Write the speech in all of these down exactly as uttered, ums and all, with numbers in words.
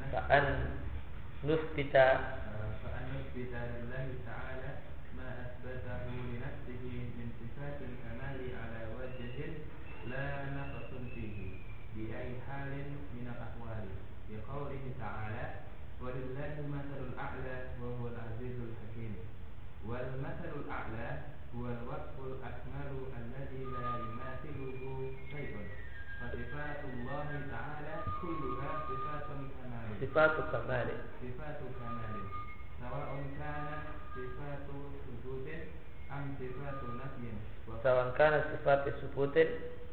Fa'an nusbita Fa'an nusbita lillahi ta'ala ma asbatahu li nafsihi min sifatil kamali ala wajhin la naqsun fihi bi ay halin min al-ahwali bi qawlihi ta'ala walillahi mathalul a'la wa huwal azizul hakim. Wal mathalul a'la huwal wasful akmalu alladhi la yumathiluhu syai'un. Fa sifatullahi ta'ala kulluha sifatun kamal. Sifatu kamali Sifatu kamalin sawa'un kanat sifatu subutin am sifatu nafyin Sawan kana sifati subutin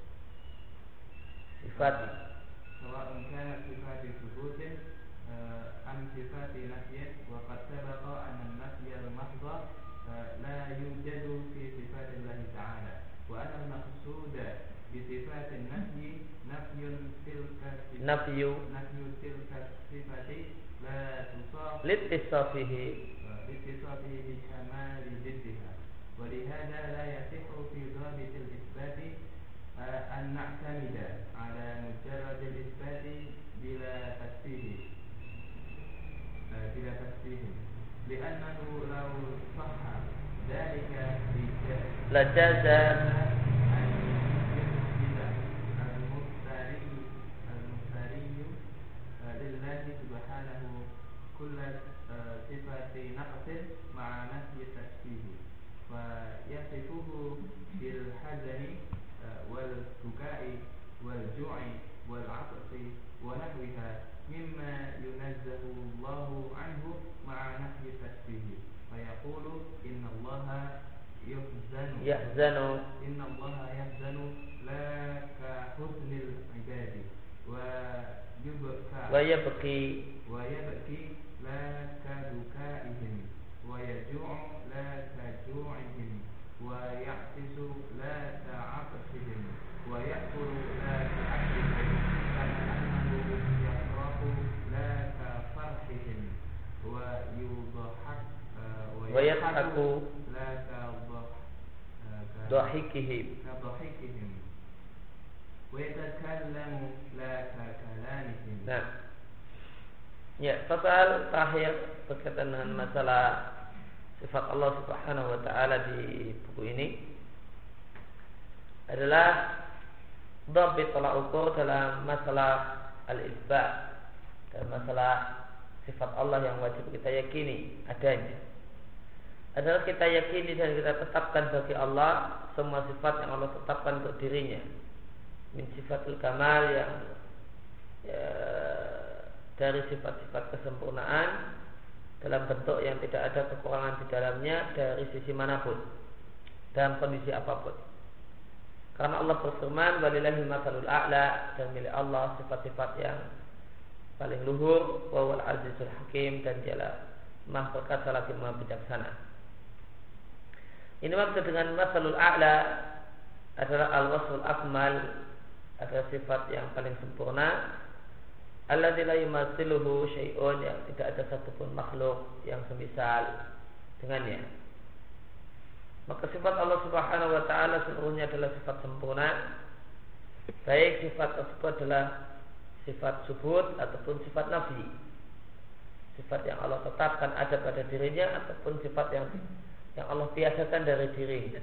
Sifati sawa'un kanat sifati subutin am sifati nafyin wa qad sabaqa anna an-nafya al-mahdha la yujadu fi sifatillahi ta'ala wa anna al-maqsuda bi sifatin nafyi nafyun tilka Nafyu nafyu tilka sifati la tusaf Littisafihi باتصافه بكمال ضدها ولهذا لا يصح في ضابط الإثبات أن نعتمد على مجرد الإثبات بلا تفسير بلا تفسير لأنه لو صح ذلك لجاز أن يثبت المفتري المفتري لله سبحانه كل صفة نقص مع نفي التشبيه فيصفه بالحزن والبكاء والجوع والعطش ونحوها مما ينزه الله عنه مع نفي التشبيه فيقول إن الله يحزن يحزن إن الله يحزن لا كحزن العباد ويبكى ويبكي ويبكي لا كبكائهم ويجوع لا كجوعهم ويعطس لا كعطسهم ويأكل لا كأكلهم كما أنه يفرح لا كفرحهم ويضحك ويضحك لا ضحكهم كضحكهم ويتكلم لا ككلامهم. Nah, ya, pasal terakhir berkaitan dengan masalah sifat Allah Subhanahu wa taala di buku ini adalah dhabit tolak ukur dalam masalah al-itsbat, dalam masalah sifat Allah yang wajib kita yakini adanya. Adalah kita yakini dan kita tetapkan bagi Allah semua sifat yang Allah tetapkan untuk dirinya. Min sifatul kamal, yang ya, dari sifat-sifat kesempurnaan dalam bentuk yang tidak ada kekurangan di dalamnya dari sisi manapun, dalam kondisi apapun. Karena Allah berfirman, walillahil matsalul a'la, dan milik Allah sifat-sifat yang paling luhur, wa huwal azizul hakim, dan dialah Maha perkasa lagi Maha bijaksana. Ini maksud dengan matsalul a'la adalah al-wasful akmal, adalah sifat yang paling sempurna, alladzi la yumathiluhu syai'un, yang tidak ada satupun makhluk yang semisal dengannya. Maka sifat Allah Subhanahu wa taala seluruhnya adalah sifat sempurna, baik sifat tersebut adalah sifat subut ataupun sifat nafi, sifat yang Allah tetapkan ada pada dirinya ataupun sifat yang yang Allah biasakan dari dirinya.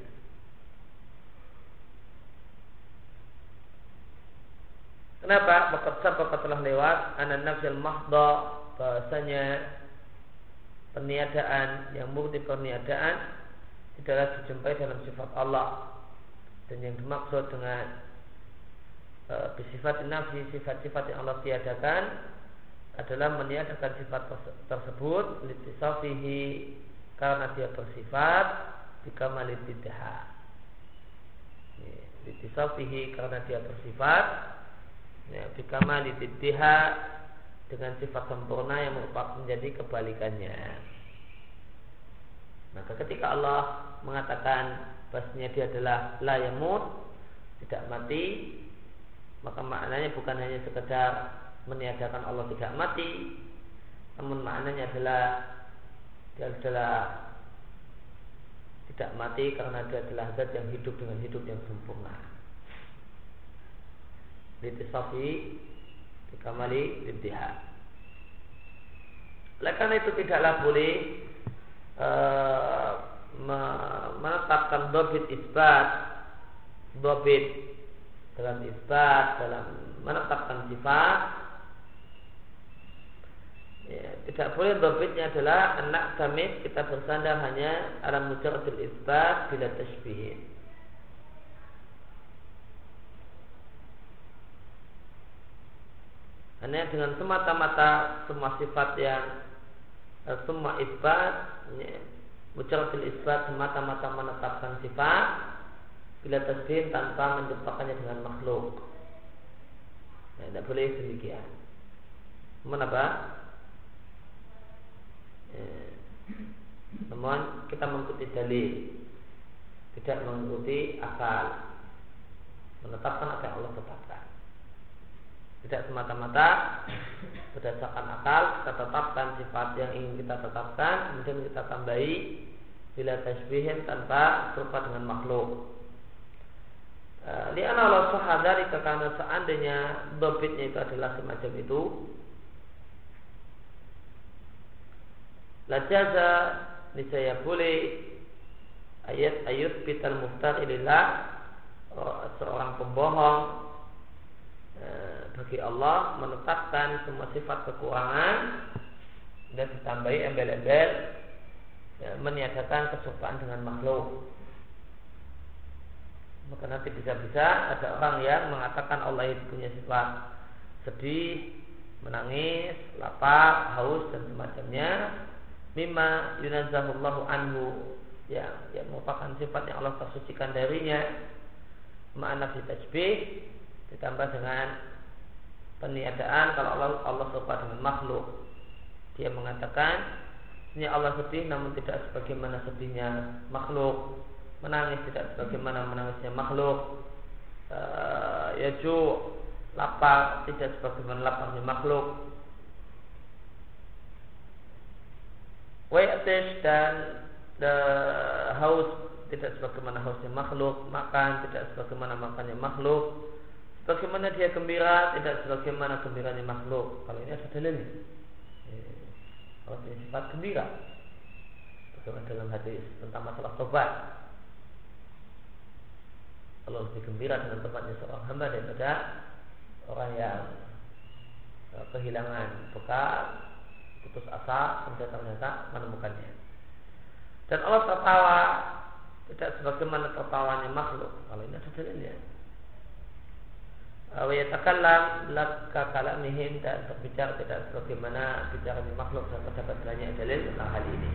Kenapa? Maka sabab telah lewat anan nafsil mahdha, bahasanya peniadaan yang murni peniadaan tidaklah dijumpai dalam sifat Allah, dan yang dimaksud dengan e, bersifat nafi, sifat-sifat yang Allah tiadakan adalah meniadakan sifat tersebut litisafihi, karena dia bersifat bikamalididha, litisafihi, karena dia bersifat ya, bikamalididha, dengan sifat sempurna yang merupakan menjadi kebalikannya. Maka ketika Allah mengatakan bahasanya dia adalah la yamut, tidak mati, maka maknanya bukan hanya sekedar meniadakan Allah tidak mati, namun maknanya adalah dia adalah tidak mati karena dia adalah zat yang hidup dengan hidup yang sempurna. Litisafi bikamali liddiha. Oleh karena itu tidaklah boleh e, menetapkan dobit isbat, dobit dalam isbat, dalam menetapkan sifat. Ya, tidak boleh dobitnya adalah anak tamid kita bersandar hanya ala mujarradil isbat bila tashbihin. Hanya dengan semata-mata semua sifat yang semua isbat, ya, mujarradil isbat semata-mata menetapkan sifat bila tasbih tanpa menciptakannya dengan makhluk. Ya, tidak boleh demikian. Mengapa? Ya. Namun kita mengikuti dalil, tidak mengikuti akal, menetapkan apa yang Allah tetapkan. Tidak semata-mata berdasarkan akal kita tetapkan sifat yang ingin kita tetapkan, kemudian kita tambahi bila tasbihin tanpa serupa dengan makhluk. Lihat Allah sahadari karena seandainya dobitnya itu adalah semacam itu, lajaza niscaya boleh ayat-ayat bital muftari lillah, seorang pembohong bagi Allah menetapkan semua sifat kekurangan dan ditambahi embel-embel, ya, meniadakan keserupaan dengan makhluk. Maka nanti bisa-bisa ada orang yang mengatakan Allah itu punya sifat sedih, menangis, lapar, haus dan semacamnya, mimma yunazzahullahu anhu, yang yang merupakan sifat yang Allah tersucikan darinya, ma'ana fi tajbih, ditambah dengan peniadaan kalau Allah Allah serupa dengan makhluk. Dia mengatakan ini Allah sedih namun tidak sebagaimana sedihnya makhluk, menangis tidak sebagaimana menangisnya makhluk, uh, yaju lapar tidak sebagaimana laparnya makhluk, wayatis dan uh, haus tidak sebagaimana hausnya makhluk, makan tidak sebagaimana makannya makhluk, bagaimana dia gembira tidak sebagaimana gembiranya makhluk. Kalau ini ada dalilnya. Kalau ini sifat gembira, bagaimana dalam hadis tentang masalah tobat, Allah lebih gembira dengan tobatnya seorang hamba daripada orang yang kehilangan bekal, putus asa, kemudian ternyata menemukannya. Dan Allah tertawa tidak sebagaimana tertawanya makhluk. Kalau ini ada dalilnya. Wa yatakallam laka kalamihim, dan berbicara tidak sebagaimana bicaranya makhluk, dan terdapat banyak dalil tentang hal ini.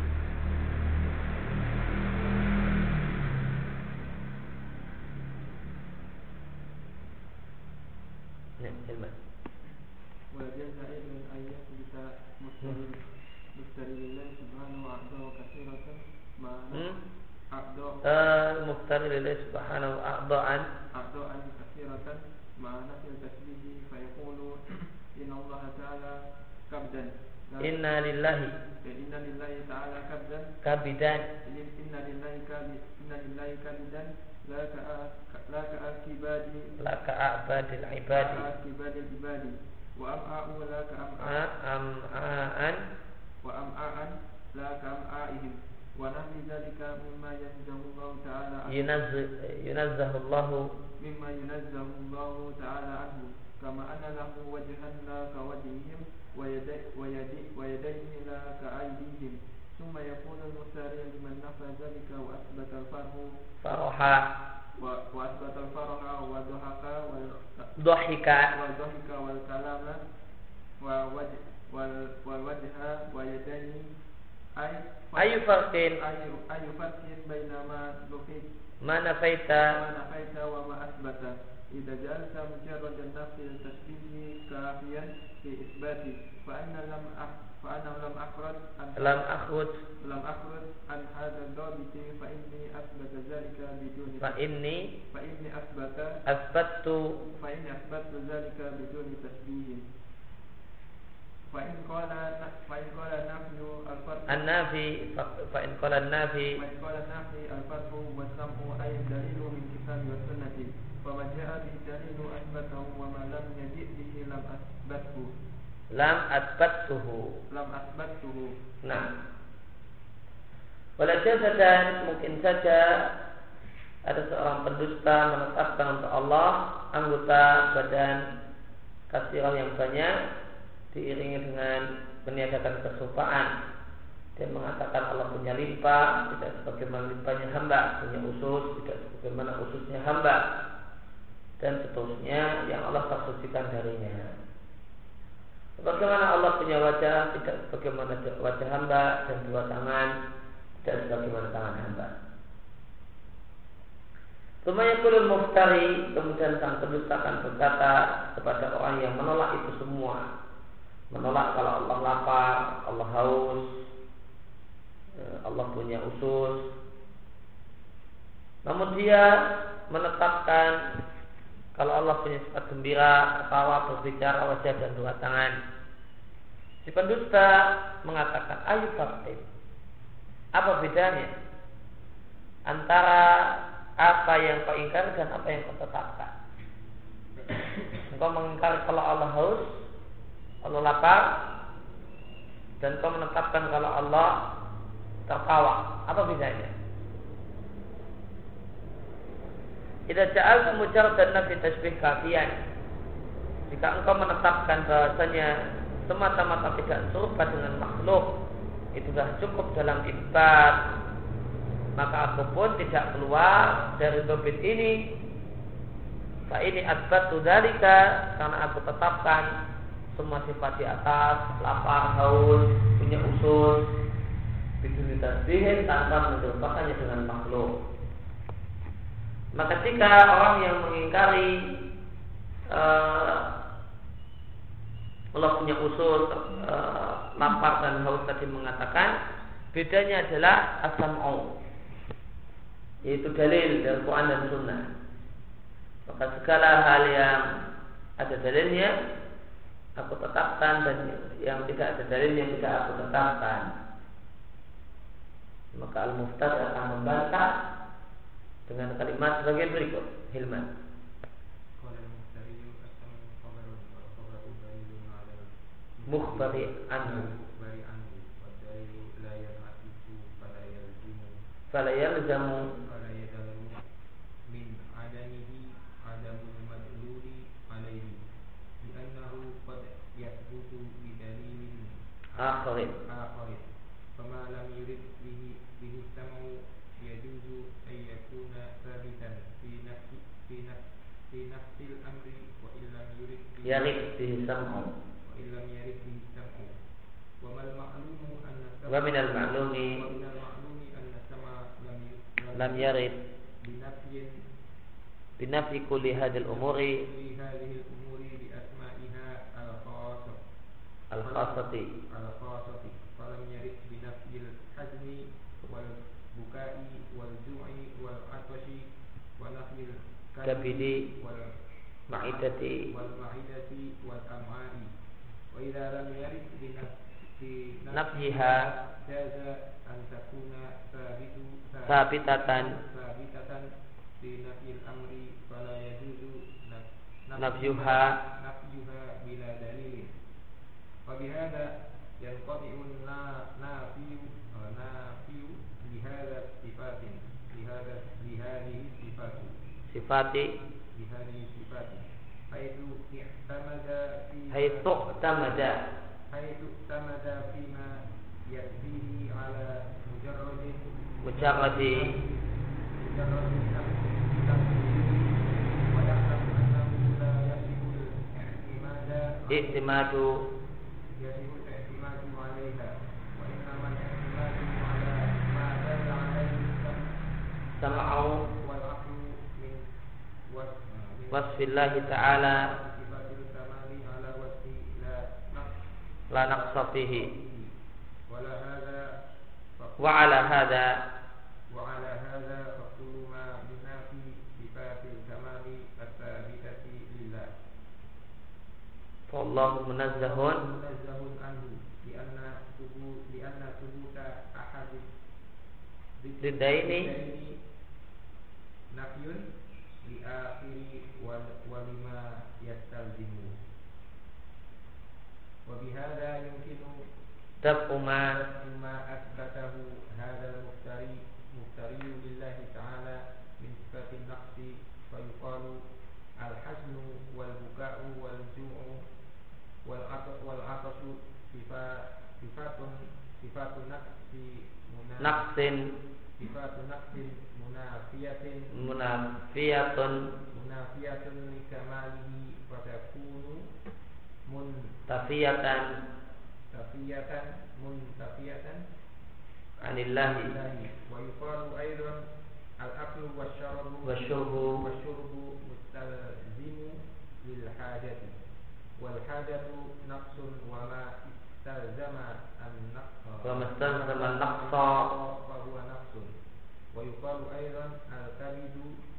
Ya, ilmu. Wajar saya dengan ayat kita mustahil mustahilillah subhanahu wa ta'ala katsiratan ma'ana a'dha mustahilillah subhanahu wa ta'ala a'dha katsiratan ma'ana fil tasbih fa yaqulu inna Allah ta'ala kabdan inna lillahi inna lillahi ta'ala kabdan kabidan inna lillahi kabid inna lillahi kabidan la ka la ka akibadi la ka abadil ibadi akibadil ibadi wa am'a'u la ka am'a'an wa am'a'an la ka am'a'ihim wa nahmi dzalika mimma yanzahu Allah ta'ala yunazzahu Allah mimma yunazzahu Allah ta'ala anhu kama anna lahu wajhan la ka wajhihim wa yadayhi wa yadayhi wa yadayhi la ka aydihim thumma yaqulu al-musari liman nafa dzalika wa asbata al-farhu faraha wa wa asbata al-faraha wa dhahaka wal dhahika wa dhahika wal kalama wa wajh wal wal wajha wa yadayhi ay ayu farqin ayu ayu farqin bainama lufit ma nafaita ma nafaita wa ma asbata idza jalsa mujarrad an-nafs al-tashbih kafiyan fi isbati fa anna lam fa anna lam akhraj an lam akhruj lam akhraj an hadha ad-dabit fa inni asbata zalika biduni fa inni fa inni asbata asbattu fa inni asbatu zalika biduni tashbih fa in qala fa in qala nafyu al-farq an-nafi fa in qala an-nafi fa in qala nafi al-farq wa sam'u ay dalilu min kitab wa sunnati fa ma jaa bi dalilu asbatahu wa ma lam yaji bihi lam asbathu lam atbattuhu. lam atbattuhu. Nah, walaupun dan mungkin saja ada seorang pendusta menetapkan untuk Allah anggota badan kasirah yang banyak diiringi dengan meniadakan kesumpaan. Dia mengatakan Allah punya limpah, tidak sebagaimana limpahnya hamba, punya usus, tidak sebagaimana ususnya hamba, dan seterusnya yang Allah tersucikan darinya. Bagaimana Allah punya wajah, tidak sebagaimana wajah hamba, dan dua tangan, tidak sebagaimana tangan hamba. Lumayan kulun muftari, kemudian sang pendusta akan berkata kepada orang yang menolak itu semua, menolak kalau Allah lapar, Allah haus, Allah punya usus, namun dia menetapkan kalau Allah punya sifat gembira, ketawa, berbicara, wajah dan dua tangan. Si pendusta mengatakan, ayu faktin, apa bedanya antara apa yang kau ingkar dan apa yang kau tetapkan? Engkau mengingkari kalau Allah haus, Allah lapar, dan kau menetapkan kalau Allah tertawa. Apa bedanya? Idza ja'alta mujarradan nafi tasbih kafiyan. Jika engkau menetapkan bahasanya semata-mata tidak serupa dengan makhluk, itu sudah cukup dalam isbat, maka aku pun tidak keluar dari dobit ini. Fa ini asbatu dzalika, karena aku tetapkan semua sifat di atas, lapar, haus, punya usus, biduni tasbihin, tanpa menyerupakannya dengan makhluk. Maka jika orang yang mengingkari uh, Allah punya usus, uh, lapar dan haus tadi mengatakan, bedanya adalah as-sam'u, yaitu dalil dari Quran dan Sunnah. Maka segala hal yang ada dalilnya aku tetapkan, dan yang tidak ada dalilnya tidak aku tetapkan. Maka al-muftari akan membantah dengan kalimat sebagai berikut. Hilman. Mukhbari anhu. Fala yalzamu min adamihi adamul madluli alaihi li'annahu qad yathbutu bi dalilin akharin. akharin fama lam yurid bihi bihi sam'u yajuzu ay yakuna thabitan fi nafsi fi nafsi fi nafsil amri wa illam yurid bihi yarid bihi sam'u wa illam yarid bihi sam'u wa mal ma'lumu anna wa min al ma'lumi wa min al ma'lumi anna sam'a lam lam yarid binafyin binafyi kulli hadhil umuri fi hadhihi al umuri bi asma'iha al khassah al khassati al khassati falam yarid binafyil hazmi wal bukai wal ju'i wal atashi wa nafyil kabidi wal ma'idati wal ma'idati wal am'ai wa idza lam yarid binafyi nafyiha jaza an takuna sabitu sabitatan sabitatan fi nafyil amri fala yajuzu nafyuha nafyuha bila dalilin wa bihadza yanqati'un na nafiyu nafiyu bihadza sifatin bihadza bihadhihi sifatu sifati bihadhihi sifati haitsu i'tamada fi haitsu tamada haitsu tamada fima yakfihi ala mujarradin mujarradi mujarradin tafsiri wa ya'lam annahu la yasihu al-i'timada i'timadu yasihu al-i'timadu 'alayha wa innama al-i'timadu 'ala ma dalla 'alayhi sam'u wal 'aqlu min wasfillahi ta'ala sifatil kamali 'ala wasfi la naqs la naqsa fihi wala hadha wa ala hadha وعلى هذا فكل ما ينافي صفات الكمال الثابتة لله fallahu munazzahun منزه عنه لأن ثبوت لأن ثبوت أحد Didaini نفي لآخر ولما يستلزم وبهذا يمكن دفع ما ما أثبته هذا المفتري مفتري لله تعالى من صفات النقص فيقال الحزن والبكاء والجوع والعطش صفات صفات نقص نقص صفات نقص منافية منافية منافية لكماله فتكون منتفية منتفية منتفية عن الله. ويقال أيضا الأكل والشرب والشرب والشرب مستلزم للحاجة والحاجة نقص وما استلزم النقص وما استلزم النقص فهو نقص. ويقال أيضا الكبد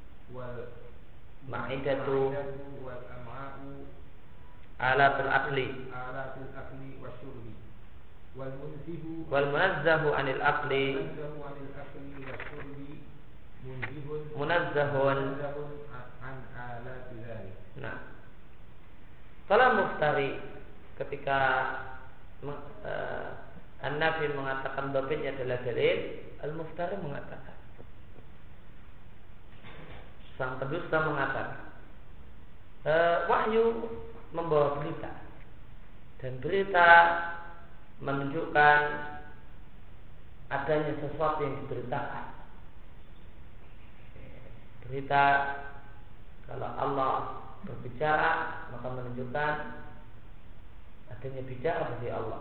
والمعدة والأمعاء آلات الأكل آلات الأكل والشرب والمنزه والمنزه عن الأكل منزه عن الأكل والشرب منزه منزه عن آلات ذلك. Nah, kalau muftari ketika uh, An-Nafi mengatakan dhabitnya adalah dalil, Al-Muftari mengatakan, sang pendusta mengatakan, e, wahyu membawa berita dan berita menunjukkan adanya sesuatu yang diberitakan. Berita kalau Allah berbicara maka menunjukkan adanya bicara dari Allah.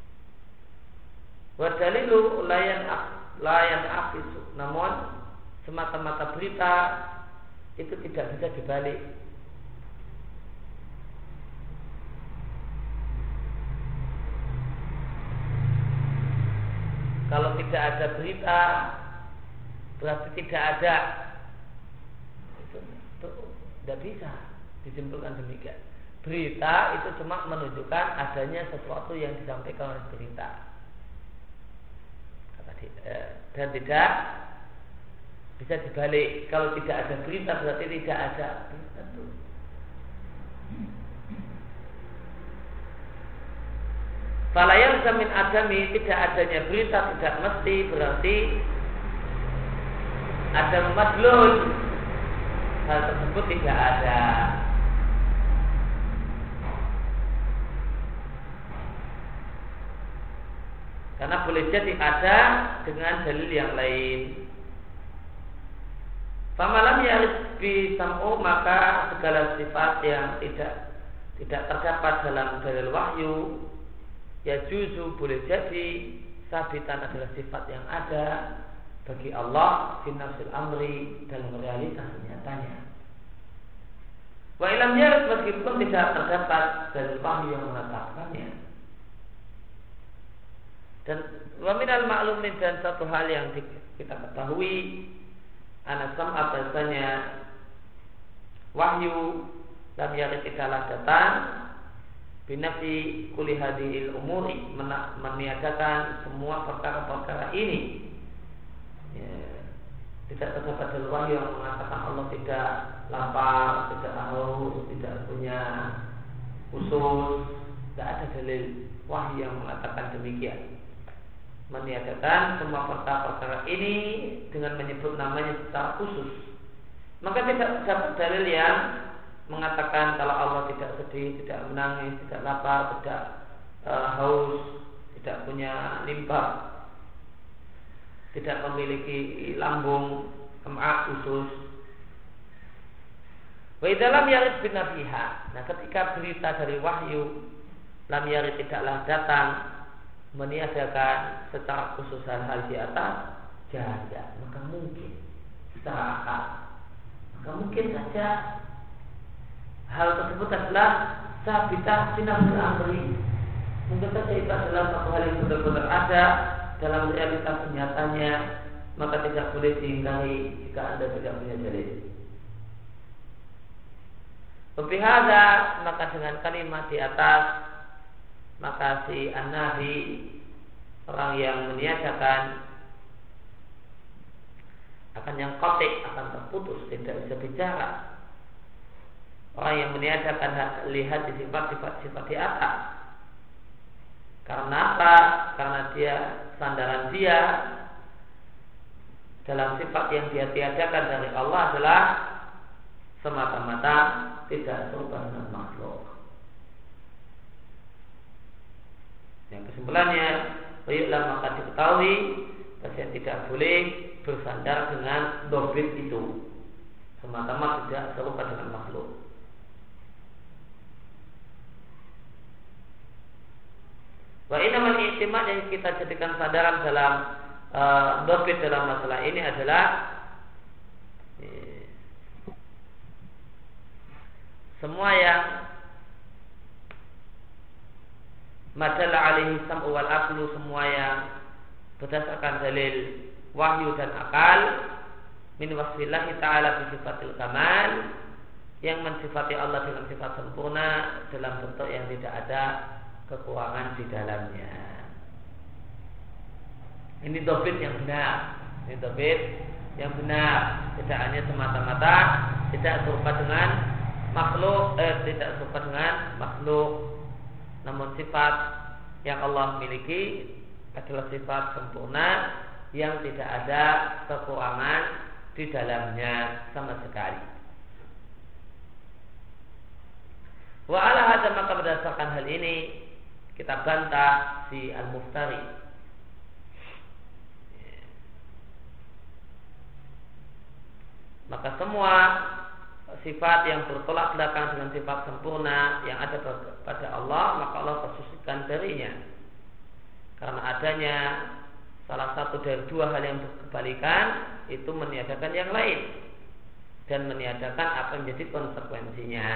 Wa dalilu layan layan afisu, namun semata-mata berita itu tidak bisa dibalik. Kalau tidak ada berita berarti tidak ada, itu, itu tidak bisa disimpulkan demikian. Berita itu cuma menunjukkan adanya sesuatu yang disampaikan oleh berita, dan tidak bisa dibalik. Kalau tidak ada berita berarti tidak ada berita itu. Fala yalzam min adami, tidak adanya berita tidak mesti berarti ada madlul, hal tersebut tidak ada. Karena boleh jadi ada dengan dalil yang lain. Famalam yarid bi sam'u, maka segala sifat yang tidak tidak terdapat dalam dalil wahyu ya juzu boleh jadi sabitan adalah sifat yang ada bagi Allah fi nafsil amri, dalam realitas nyatanya. Wa ilam yarid, meskipun tidak terdapat dalil wahyu yang menetapkannya. Dan wa minal ma'lumin, dan satu hal yang kita ketahui, anasam bahasanya wahyu lam yarid tidaklah datang binafi kulli hadhil umuri, meniadakan semua perkara-perkara ini. Ya, tidak terdapat dalil wahyu yang mengatakan Allah tidak lapar, tidak haus, tidak punya usus. Tidak ada dalil wahyu yang mengatakan demikian. Meniadakan semua perkara-perkara ini dengan menyebut namanya secara khusus. Maka tidak dapat dalil yang mengatakan kalau Allah tidak sedih, tidak menangis, tidak lapar, tidak uh, haus, tidak punya limpa, tidak memiliki lambung, emah, usus. Wa idza lam yarid binafiha, nah ketika berita dari wahyu lam yarid tidaklah datang meniadakan secara khusus hal-hal di atas, jaza, maka mungkin secara akal, maka mungkin saja hal tersebut adalah sabitah sinafil amri. Mungkin saja itu adalah satu hal yang benar-benar ada dalam realitas nyatanya, maka tidak boleh diingkari jika Anda tidak punya dalil. Lebih ada, maka dengan kalimat di atas, maka si an-nahi, orang yang meniadakan, akan yang kotik, akan terputus, tidak bisa bicara. Orang yang meniadakan lihat di sifat-sifat sifat di atas, Karena apa? Karena dia sandaran dia dalam sifat yang dia tiadakan dari Allah adalah semata-mata tidak serupa dengan makhluk. Yang kesimpulannya, baiklah maka diketahui bahwa tidak boleh bersandar dengan dobit itu, semata-mata tidak serupa dengan makhluk. Wa innamal i'timad yang kita jadikan sandaran dalam uh, dobit dalam masalah ini adalah eh, semua yang madalla alaihi sam'u wal aqlu, semua yang berdasarkan dalil wahyu dan akal min wasfillahi ta'ala bi sifatil kamal, yang mensifati Allah dengan sifat sempurna dalam bentuk yang tidak ada kekurangan di dalamnya. Ini dobit yang benar. Ini dobit yang benar. Tidak hanya semata-mata tidak serupa dengan makhluk, eh, tidak serupa dengan makhluk, namun sifat yang Allah miliki adalah sifat sempurna yang tidak ada kekurangan di dalamnya sama sekali. Wa ala hadza, maka berdasarkan hal ini kita bantah si al-muftari. Maka semua sifat yang bertolak belakang dengan sifat sempurna yang ada pada Allah, maka Allah tersusahkan darinya. Karena adanya salah satu dari dua hal yang berkebalikan, itu meniadakan yang lain dan meniadakan apa yang menjadi konsekuensinya.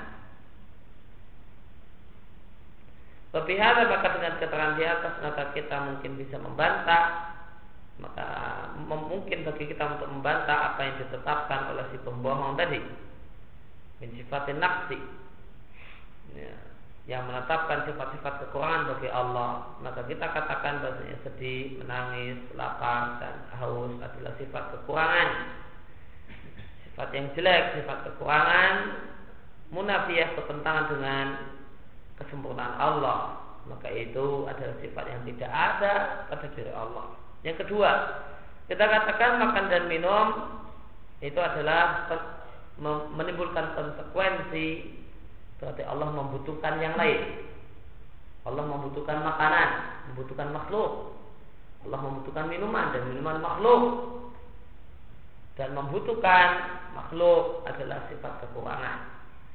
Berpihak maka dengan keterangan di atas maka kita mungkin bisa membantah, maka mungkin bagi kita untuk membantah apa yang ditetapkan oleh si pembohong tadi, min sifatin naqsi, ya, yang menetapkan sifat-sifat kekurangan bagi Allah. Maka kita katakan bahasanya sedih, menangis, lapar dan haus adalah sifat kekurangan, sifat yang jelek, sifat kekurangan, munafiyah, bertentangan dengan kesempurnaan Allah, maka itu adalah sifat yang tidak ada pada diri Allah. Yang kedua, kita katakan makan dan minum itu adalah menimbulkan konsekuensi, berarti Allah membutuhkan yang lain. Allah membutuhkan makanan, membutuhkan makhluk. Allah membutuhkan minuman dan minuman makhluk. Dan membutuhkan makhluk adalah sifat kekurangan.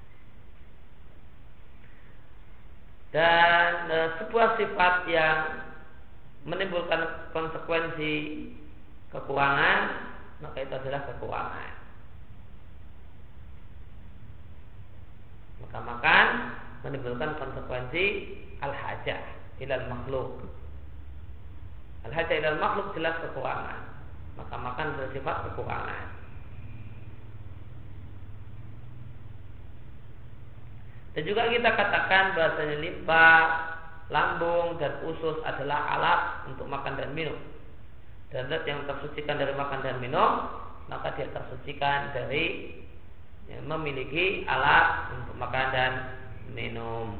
Dan e, sebuah sifat yang menimbulkan konsekuensi kekurangan, maka itu adalah kekurangan. Maka makan menimbulkan konsekuensi al-hajah ilal makhluk. Al-hajah ilal makhluk jelas kekurangan, maka makan bersifat kekurangan. Dan juga kita katakan bahasanya limpa, lambung dan usus adalah alat untuk makan dan minum. Dan zat yang tersucikan dari makan dan minum, maka dia tersucikan dari ya, memiliki alat untuk makan dan minum.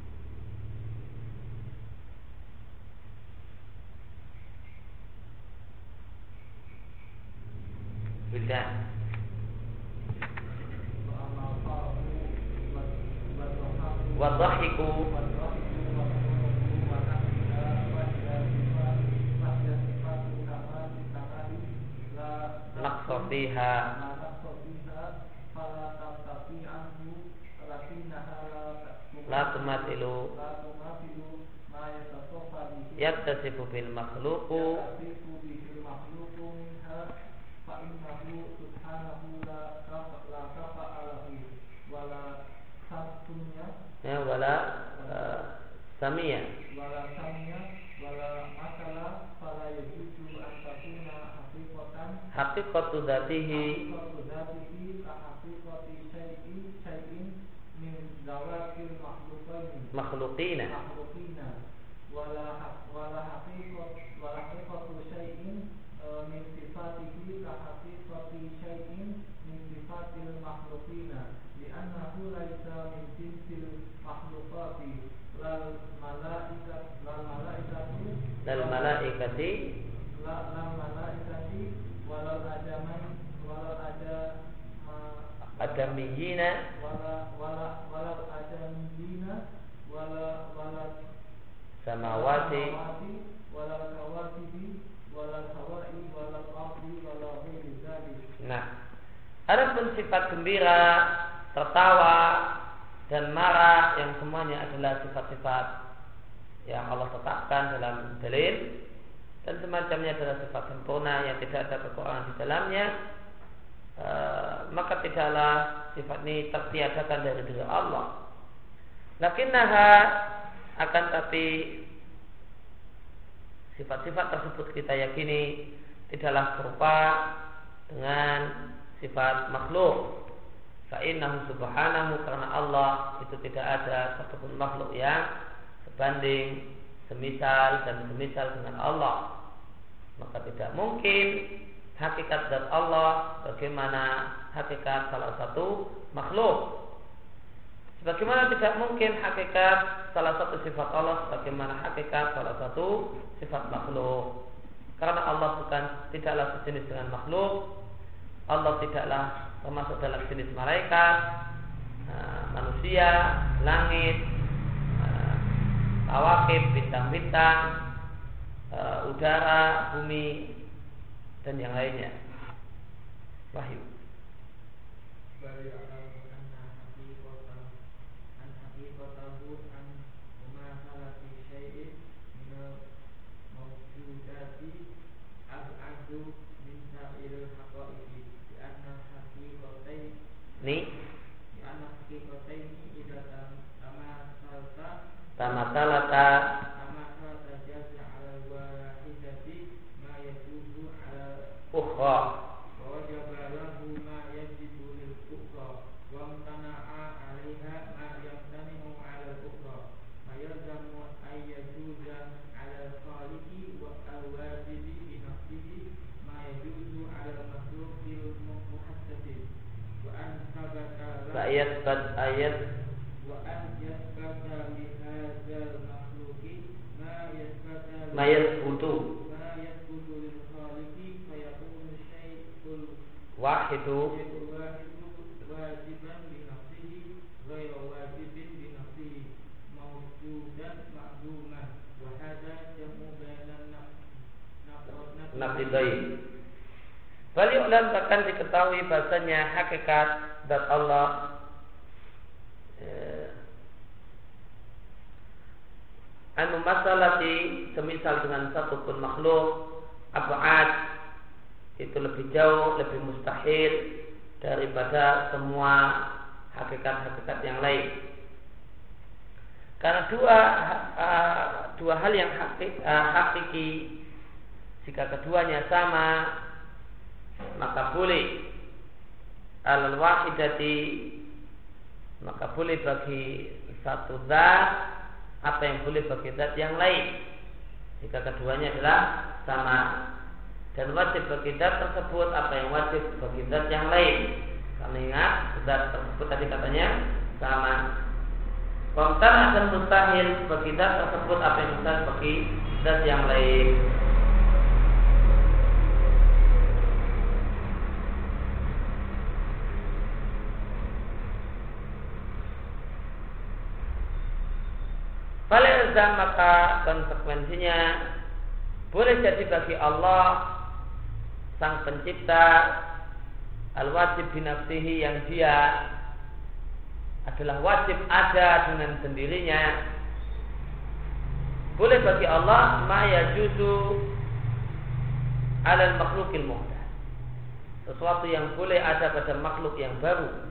Bildan. Wadhahiku naqsafiha la tumatilu yattasifu bil makhluqu ya wala uh, samia wala samia wala masala fala yajuzu an takuna haqiqatan haqiqatu dzatihi haqiqatu dzatihi ka haqiqati syai'in syai'in min zawatil makhluqain makhluqina makhluqina wala wala haqiqat wala haqiqatu syai'in min sifatihi ka haqiqati syai'in min sifatil makhluqina li'annahu laisa min jinsil makhluqati lal malaikat lal lal malaikati la lam malaikati walal adaman walal ada adamiyina wala wala walal adamiyina wala wala samawati walal kawatibi walal hawai walal ardi walal ghairi dzalik. Nah, adapun sifat gembira, tertawa dan marah yang semuanya adalah sifat-sifat yang Allah tetapkan dalam dalil dan semacamnya adalah sifat sempurna yang tidak ada kekurangan di dalamnya, e, maka tidaklah sifat ini tertiadakan dari diri Allah. Lakinnaha, akan tapi sifat-sifat tersebut kita yakini tidaklah serupa dengan sifat makhluk. Fa'innahu subhanahu, karena Allah itu tidak ada satupun makhluk yang sebanding, semisal dan semisal dengan Allah. Maka tidak mungkin hakikat zat Allah bagaimana hakikat salah satu makhluk. Sebagaimana tidak mungkin hakikat salah satu sifat Allah sebagaimana hakikat salah satu sifat makhluk. Karena Allah bukan tidaklah sejenis dengan makhluk. Allah tidaklah termasuk dalam jenis malaikat, manusia, langit, kawakib, bintang-bintang, udara, bumi, dan yang lainnya. Wahyu. Ni tamatalata ukhra ayat bad ayat wa an yasbata li hadzal makhluqi ma yasbata ma yasbutu ma yasbutu lil khaliqi fa yakunu syai'ul wahidu wajiban bi nafsihi ghairu wajibin bi nafsihi mawjudan ma'duman wa hadha jamu bainan naqidain. Bali ulam bahkan diketahui bahasanya hakikat zat Allah anu masalati semisal dengan satu pun makhluk ab'ad itu lebih jauh, lebih mustahil daripada semua hakikat-hakikat yang lain. Karena dua uh, dua hal yang hakik, uh, hakiki, jika keduanya sama maka boleh alal wahidati, maka boleh bagi satu zat apa yang boleh bagi zat yang lain jika keduanya adalah sama, dan wajib bagi zat tersebut apa yang wajib bagi zat yang lain, karena ingat zat tersebut tadi katanya sama. Komtar dan mustahil bagi zat tersebut apa yang mustahil bagi zat yang lain. Falazam, maka konsekuensinya boleh jadi bagi Allah sang pencipta al-wajib binafsihi, yang dia adalah wajib ada dengan sendirinya. Boleh bagi Allah ma yajuzu alal makhlukil muhdath, sesuatu yang boleh ada pada makhluk yang baru.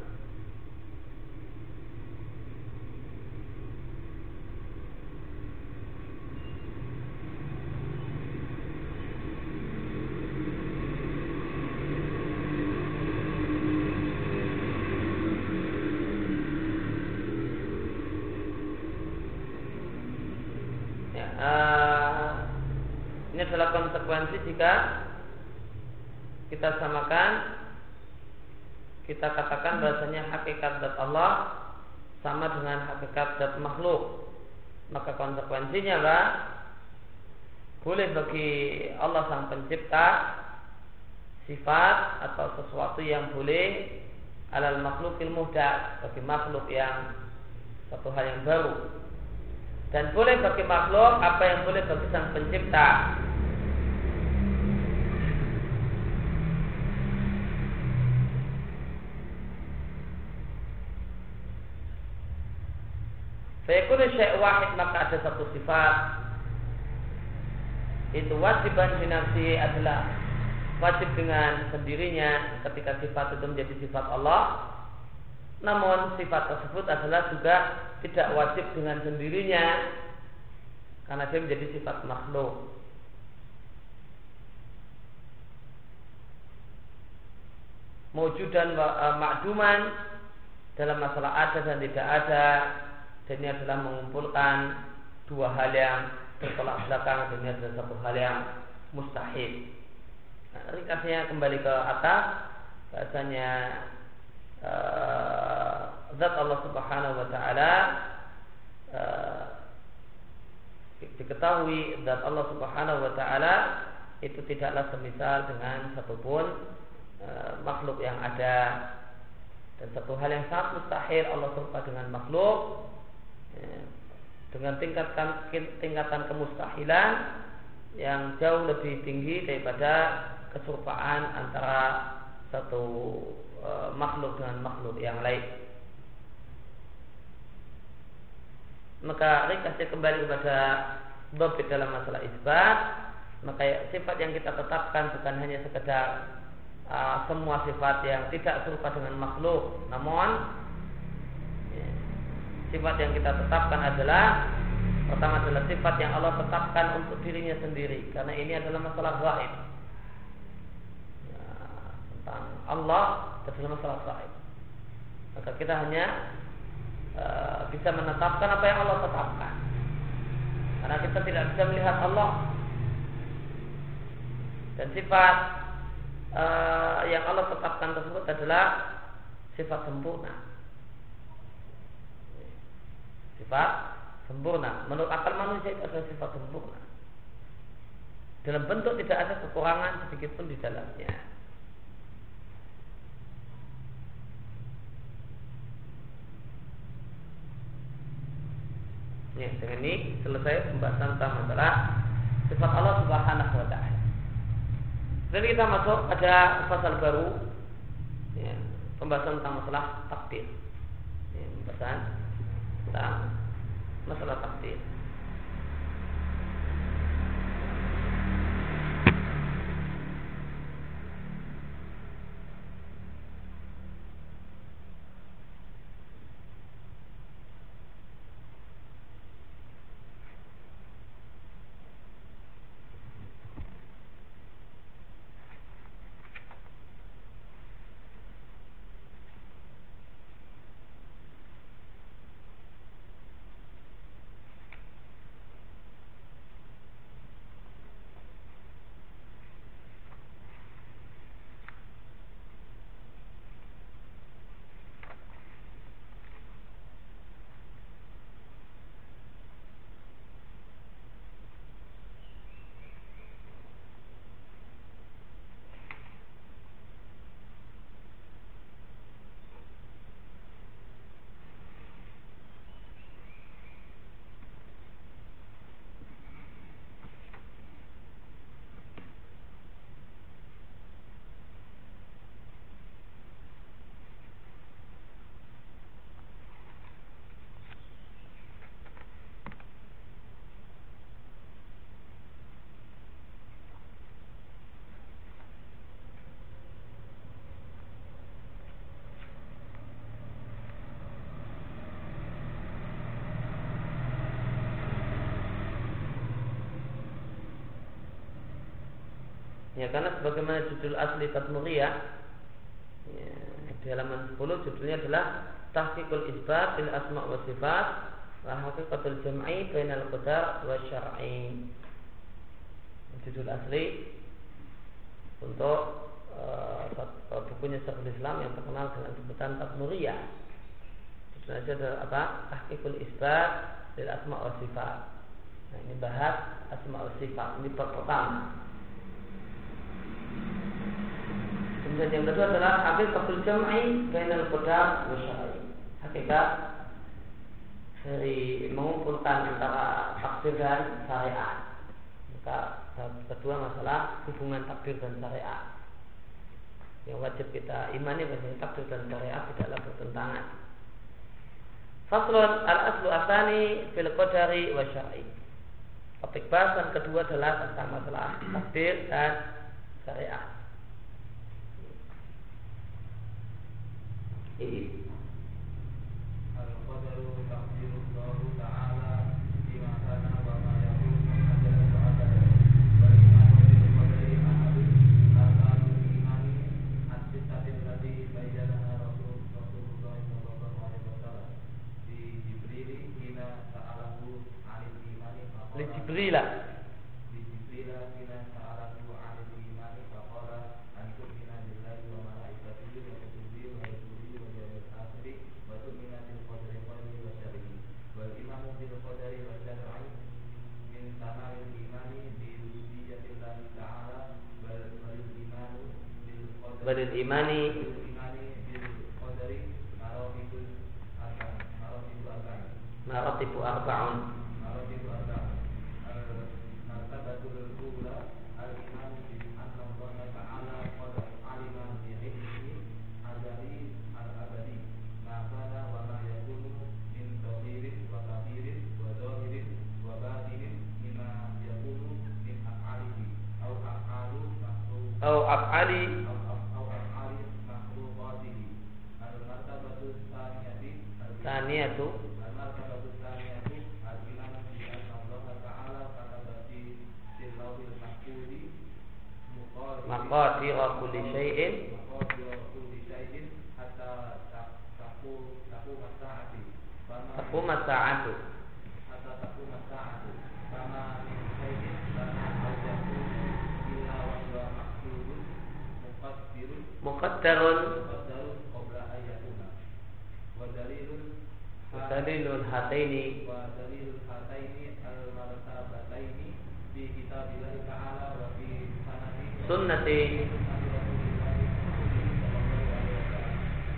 Ini adalah konsekuensi jika kita samakan, kita katakan bahasanya hakikat zat Allah sama dengan hakikat zat makhluk, maka konsekuensinya lah boleh bagi Allah sang pencipta sifat atau sesuatu yang boleh alal makhlukil muhdath, bagi makhluk yang satu hal yang baru, dan boleh bagi makhluk apa yang boleh bagi sang pencipta. Fayakunu syai' wahid, maka ada satu sifat itu wajiban binafsi, adalah wajib dengan sendirinya ketika sifat itu menjadi sifat Allah. Namun sifat tersebut adalah juga tidak wajib dengan sendirinya karena dia menjadi sifat makhluk. Mawjudan wa ma'duman, dalam masalah ada dan tidak ada. Dan ini adalah mengumpulkan dua hal yang bertolak belakang, dan ini adalah satu hal yang mustahil. Nah, ringkasnya kembali ke atas, bahasanya uh, zat Allah Subhanahu Wa Taala uh, diketahui zat Allah Subhanahu Wa Taala itu tidaklah semisal dengan satupun uh, makhluk yang ada, dan satu hal yang sangat mustahil Allah serupa dengan makhluk, dengan tingkatan tingkatan kemustahilan yang jauh lebih tinggi daripada keserupaan antara satu e, makhluk dengan makhluk yang lain. Maka ringkasnya kembali kepada dhabit dalam masalah isbat, maka sifat yang kita tetapkan bukan hanya sekedar uh, semua sifat yang tidak serupa dengan makhluk, namun sifat yang kita tetapkan adalah, pertama adalah sifat yang Allah tetapkan untuk dirinya sendiri, karena ini adalah masalah gaib. Ya, tentang Allah adalah masalah gaib. Maka kita hanya uh, bisa menetapkan apa yang Allah tetapkan, karena kita tidak bisa melihat Allah. Dan sifat uh, yang Allah tetapkan tersebut adalah sifat sempurna. Sifat sempurna. Menurut akal manusia itu adalah sifat sempurna. Dalam bentuk tidak ada kekurangan sedikit pun di dalamnya. Ya, dengan ini selesai pembahasan tentang masalah sifat Allah Subhanahu Wa Taala. Dan kita masuk pada pasal baru, ya, pembahasan tentang masalah takdir. Ya, pembahasan tentang masalah takdir. Ya, karena sebagaimana judul asli Tadmuriyah, ya, di halaman sepuluh judulnya adalah Tahqiqul Isbat bil Asma' wa Sifat wa Haqiqatul Jam'i bainal Qadar wa Syar'i. Judul asli untuk uh, bukunya Syekhul Islam yang terkenal dengan sebutan Tadmuriyah. Judulnya adalah apa? Tahqiqul Isbat bil Asma' wa Sifat. Nah, ini bahas asma wa sifat. Ini bab pertama. Kemudian yang kedua adalah hakikatul jam'i bainal qadar wa syar'i. Hakikat dari mengumpulkan antara takdir dan syariat. Maka bab kedua masalah hubungan takdir dan syariat. Yang wajib kita imani bahwa takdir dan syariat tidaklah bertentangan. Faslun al-aslu asani fil qadari wa syar'i. Topik bahasan kedua adalah tentang masalah takdir dan syariat. Ini al-qadaru taqdirullah ta'ala bima kana wa ma yakun ajalan wa abadan. Wal imanu bil qadari ahadun arkanul imani as-sittatil lati bayyanaha Rasulullah sallallahu alaihi wasallam di Jibril hina sa'alahu 'anil imani faqala li Jibril di Jibril hina sa'alahu 'anil imani faqala an tu'mina billahi wa malaikatihi wa kutubihi wa rusulihi wa yawmil akhir wa tu'mina bil qadari khairihi wa syarrihi. Wal imanu bil qadari wa syar'i min tamalil imani bi rububiyyatillahi ta'ala wal wal imanu bil qadari Balil imani bil imani bil qadari maratibul arkan maratibul arkan maratibu arba'un. maratibul arkan al martabatul ula al imanu bi anna Allah ta'ala qad alima bi ilmihi azali al abadi ma kana wa ma yakunu min dhahirin wa kabirin wa zahirin wa batinin mimma yakunu min af'alihi au af'alu makruh Au af'ali au au af'ali makhluqatihi. Al martabatu tsaniyati al saniyatu al-martabatu tsaniyatu al-imanu bi anna Allah ta'ala kataba fi sirril mahfudi muqaddir maqadir kulli syai'in maqadir kulli syai'in hatta taqu taqu masa'ati fama taqum as-sa'atu. hatta taqu masa'atu fama min syai'in lana awjatu illa wa huwa mahdudun muqaddirun Muqaddarun muqaddarun qabla ayyakuna wa dalilun dalilul hataini wa dalilul hataini al-martabataini fi kitabillahi ta'ala wa fi sanati sunnati sunnati rasulillahi sallallahu alaihi wasallam.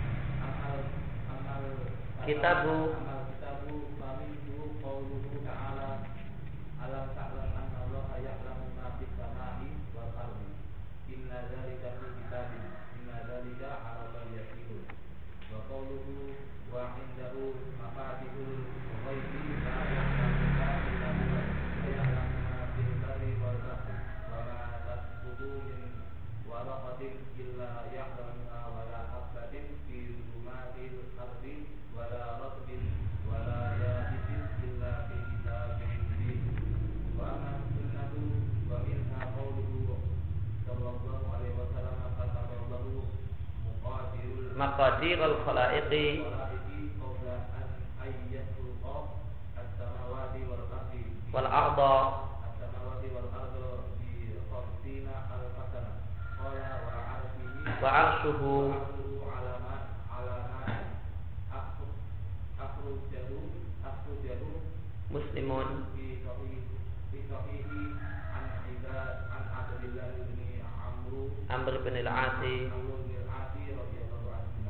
Amal amal Kitabu. amal kitabu faminhu qauluhu ta'ala alam ta'lam anna allaha ya'lamu ma fis samai wal ardi inna dzalika fi kitabin inna dzalika 'ala allahi yasirun. Wa qauluhu wa 'indahu mafatihul ghaibi la ya'lamuha illa huwa wa ya'lamu ma fil barri wal bahri wa ma tasqutu min waraqatin illa ya'lamuha wa la habatin fi dhulumatil ardi wa la ratbin wa la yabisin illa fi kitabin mubin. Wa amma sunnatu wa minha qawluhu sallallahu alaihi wasallam kataballahu muqadirul maqadirul khalaiqi khalaiqi qabla an ayyakhluqa as-samawati wal ardi wal arda as-samawati wal ardi bi khamsina alf sana. Qala wa 'arshihi wa arshuhu wa 'arshuhu 'alamat 'alamat akhru akhrujahu akhrujahu muslimun fi sahih fi sahihi an ibad an Abdullah bin Amr Amr bin al-Asi Amr bin al-Asi radhiyallahu anhu.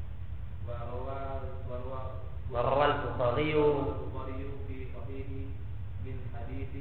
Wa rawa wa rawa wa rawal Bukhari Bukhari fi sahihi min hadithi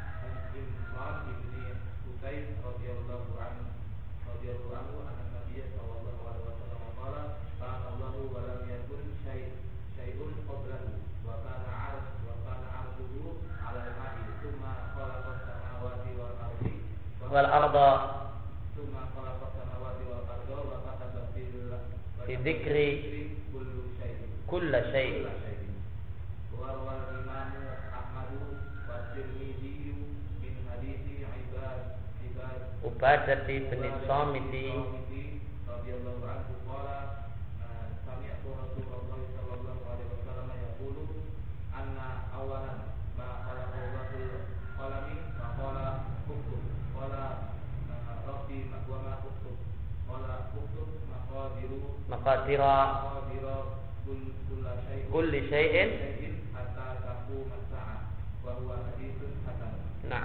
Imran bin Husayn radhiyallahu anhu radhiyallahu anhu anna Nabiy sallallahu alaihi wasallam qala kana Allahu wa lam yakun syai' syai'un qablahu wa kana 'arsh wa kana 'arshuhu 'ala al-ma'i thumma khalaqa as-samawati wal ardi wal arda thumma khalaqa as-samawati wal arda wa kataba fil fi dzikri kullu syai'in kulla syai' kullu syai'in. Wa rawal Imam Ahmad wa Tirmidzi min hadithi ibad ibad Ubadati bin Samiti radhiyallahu anhu qala sami'tu Rasulullah sallallahu alaihi wasallam yaqulu anna awalan ma khalaqa Allahu qalami fa qala uktub qala rabbi wa ma uktub qala uktub maqadiru maqadira maqadira kull kulla syai'in kulli syai'in syai'in hatta taqum as-sa'ah wa huwa haditsun hasan. Nah,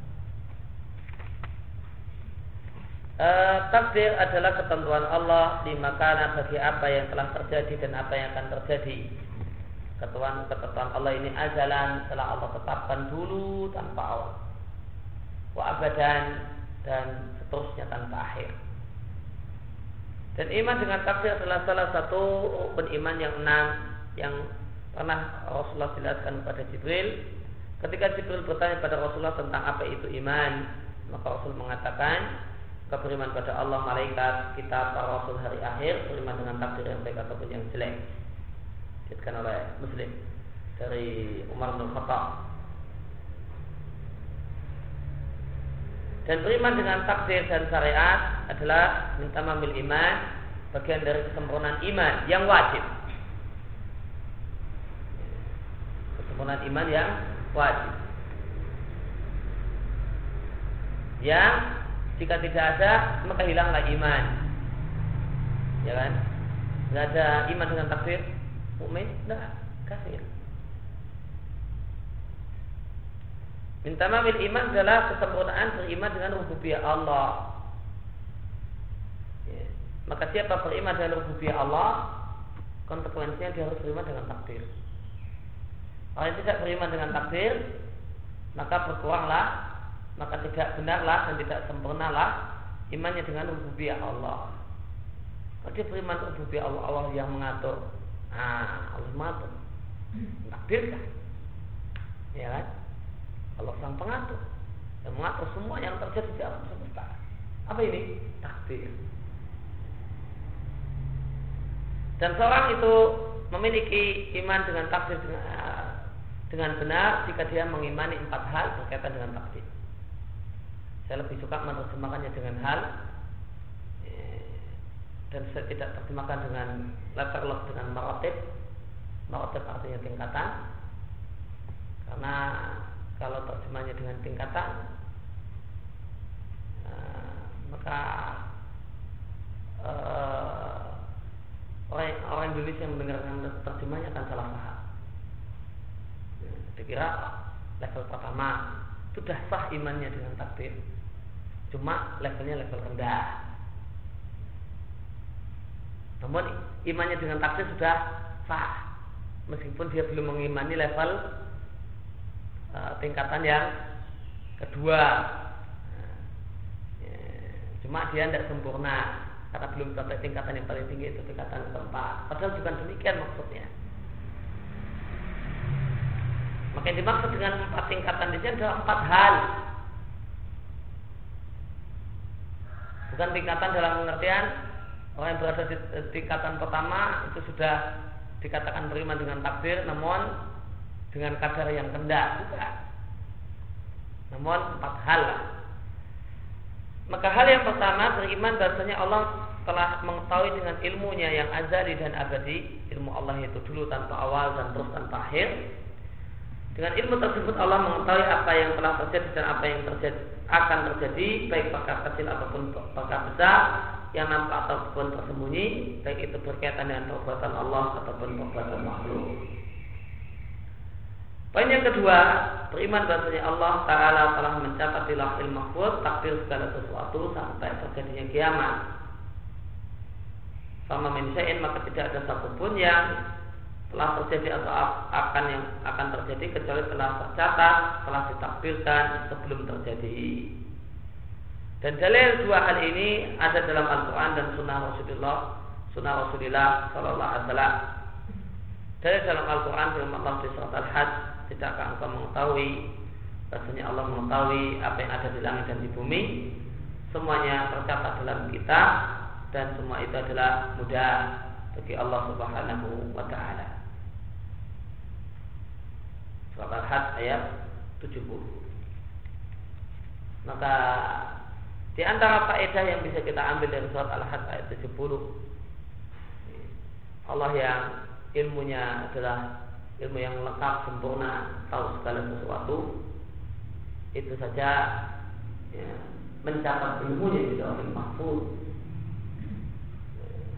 e, takdir adalah ketentuan Allah di makana bagi apa yang telah terjadi dan apa yang akan terjadi. Ketentuan ketentuan Allah ini azalan, telah Allah tetapkan dulu tanpa awal, wa abadan, dan seterusnya tanpa akhir. Dan iman dengan takdir adalah salah satu rukun iman yang enam yang pernah Rasulullah jelaskan kepada Jibril. Ketika Jibril bertanya pada Rasulullah tentang apa itu iman, maka Rasul mengatakan, beriman pada Allah, malaikat, kitab, para rasul, hari akhir, beriman dengan takdir yang baik ataupun yang jelek. Dikatakan oleh Muslim dari Umar bin Khattab. Dan beriman dengan takdir dan syariat adalah min tamamil iman, bagian dari kesempurnaan iman yang wajib. Kesempurnaan iman yang wajib. Yang jika tidak ada maka hilanglah iman. Ya kan? Tidak ada iman dengan takdir, mukmin tidak, kafir. Min tamamil iman adalah kesempurnaan beriman dengan rububiyah Allah. Ya. Maka siapa beriman dengan rububiyah Allah, konsekuensinya dia harus beriman dengan takdir. Kalau yang tidak beriman dengan takdir, maka berkuranglah, maka tidak benarlah dan tidak sempurnalah imannya dengan rububiyah Allah. Kalau dia beriman rububiyah Allah, Allah yang mengatur, ah, Allah mengatur, takdirkan, ya kan? Allah sang pengatur yang mengatur semua yang terjadi di alam semesta. Apa ini? Takdir. Dan seorang itu memiliki iman dengan takdir dengan, dengan benar jika dia mengimani empat hal berkaitan dengan takdir. Saya lebih suka menerjemahkannya dengan hal, dan saya tidak terjemahkan dengan letter lock dengan maratib. Maratib artinya tingkatan, karena kalau terjemahnya dengan tingkatan, uh, maka uh, orang, orang Indonesia yang mendengarkan terjemahnya akan salah paham. Dikira level pertama sudah sah imannya dengan takdir, cuma levelnya level rendah. Namun imannya dengan takdir sudah sah, meskipun dia belum mengimani level tingkatan yang kedua. Nah, ya, cuma dia tidak sempurna karena belum sampai tingkatan yang paling tinggi, itu tingkatan keempat. Padahal bukan demikian maksudnya. Maka yang dimaksud dengan empat tingkatan di sini adalah empat hal. Bukan tingkatan dalam pengertian orang yang berada di tingkatan pertama itu sudah dikatakan beriman dengan takdir, namun dengan kadar yang rendah juga. Namun empat hal lah. Maka hal yang pertama, beriman bahasanya Allah telah mengetahui dengan ilmunya yang azali dan abadi. Ilmu Allah itu dulu tanpa awal dan terus tanpa akhir. Dengan ilmu tersebut Allah mengetahui apa yang telah terjadi dan apa yang terjadi, akan terjadi, baik perkara kecil ataupun perkara besar, yang nampak ataupun tersembunyi, baik itu berkaitan dengan perbuatan Allah ataupun perbuatan makhluk. Poin yang kedua, beriman bahasanya Allah Ta'ala telah mencatat di Lauhil Mahfuz takdir segala sesuatu sampai terjadinya kiamat. Sama min syai'in, maka tidak ada satupun yang telah terjadi atau akan yang akan terjadi kecuali telah tercatat, telah ditakdirkan sebelum terjadi. Dan dalil dua hal ini ada dalam Al-Quran dan Sunnah Rasulullah, Sunnah Rasulullah Sallallahu Alaihi Wasallam. Dalil dalam Al-Quran firman Allah di surat Al-Hajj, tidakkah engkau mengetahui bahasanya Allah mengetahui apa yang ada di langit dan di bumi, semuanya tercatat dalam kitab, dan semua itu adalah mudah bagi Allah Subhanahu wa Ta'ala. Surat Al-Hajj ayat tujuh puluh. Maka di antara faedah yang bisa kita ambil dari surat Al-Hajj ayat tujuh puluh, Allah yang ilmunya adalah ilmu yang lengkap, sempurna, tahu segala sesuatu, itu saja ya, mencatat ilmunya di Lauhil Mahfuz.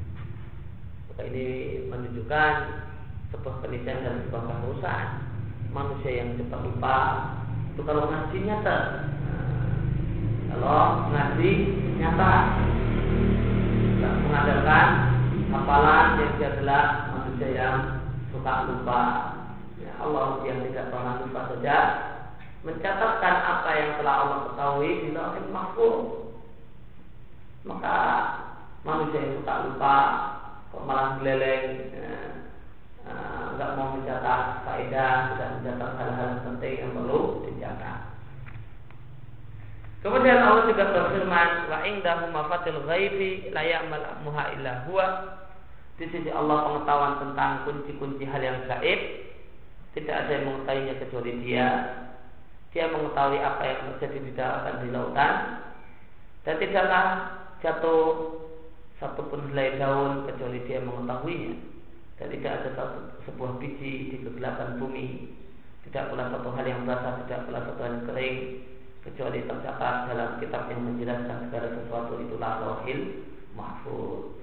Maka ini menunjukkan sebuah keniscayaan dan sebuah keharusan manusia yang cepat lupa itu kalau ngaji nyata. Nah, kalau ngaji nyata tidak mengadakan hafalan yang dia adalah manusia yang suka lupa. Ya, Allah yang tidak pernah lupa saja mencatatkan apa yang telah Allah ketahui di Lauhul Mahfuz. Maka manusia yang suka lupa kok malah beleleng, enggak ya, mau mencatat faedah, tidak mencatat hal-hal penting yang perlu dicatat. Kemudian Allah juga berfirman, wa indahu mafatil ghaibi la ya'lamuha illa huwa. Di sisi Allah pengetahuan tentang kunci-kunci hal yang gaib tidak ada yang mengetahuinya kecuali Dia. Dia mengetahui apa yang terjadi di darat dan di lautan, dan tidaklah jatuh satupun helai daun kecuali Dia mengetahuinya, dan tidak ada satu, sebuah biji di kegelapan bumi, tidak pula satu hal yang basah, tidak pula satu hal yang kering, kecuali tercatat dalam kitab yang menjelaskan segala sesuatu, itulah Lauhul Mahfuz.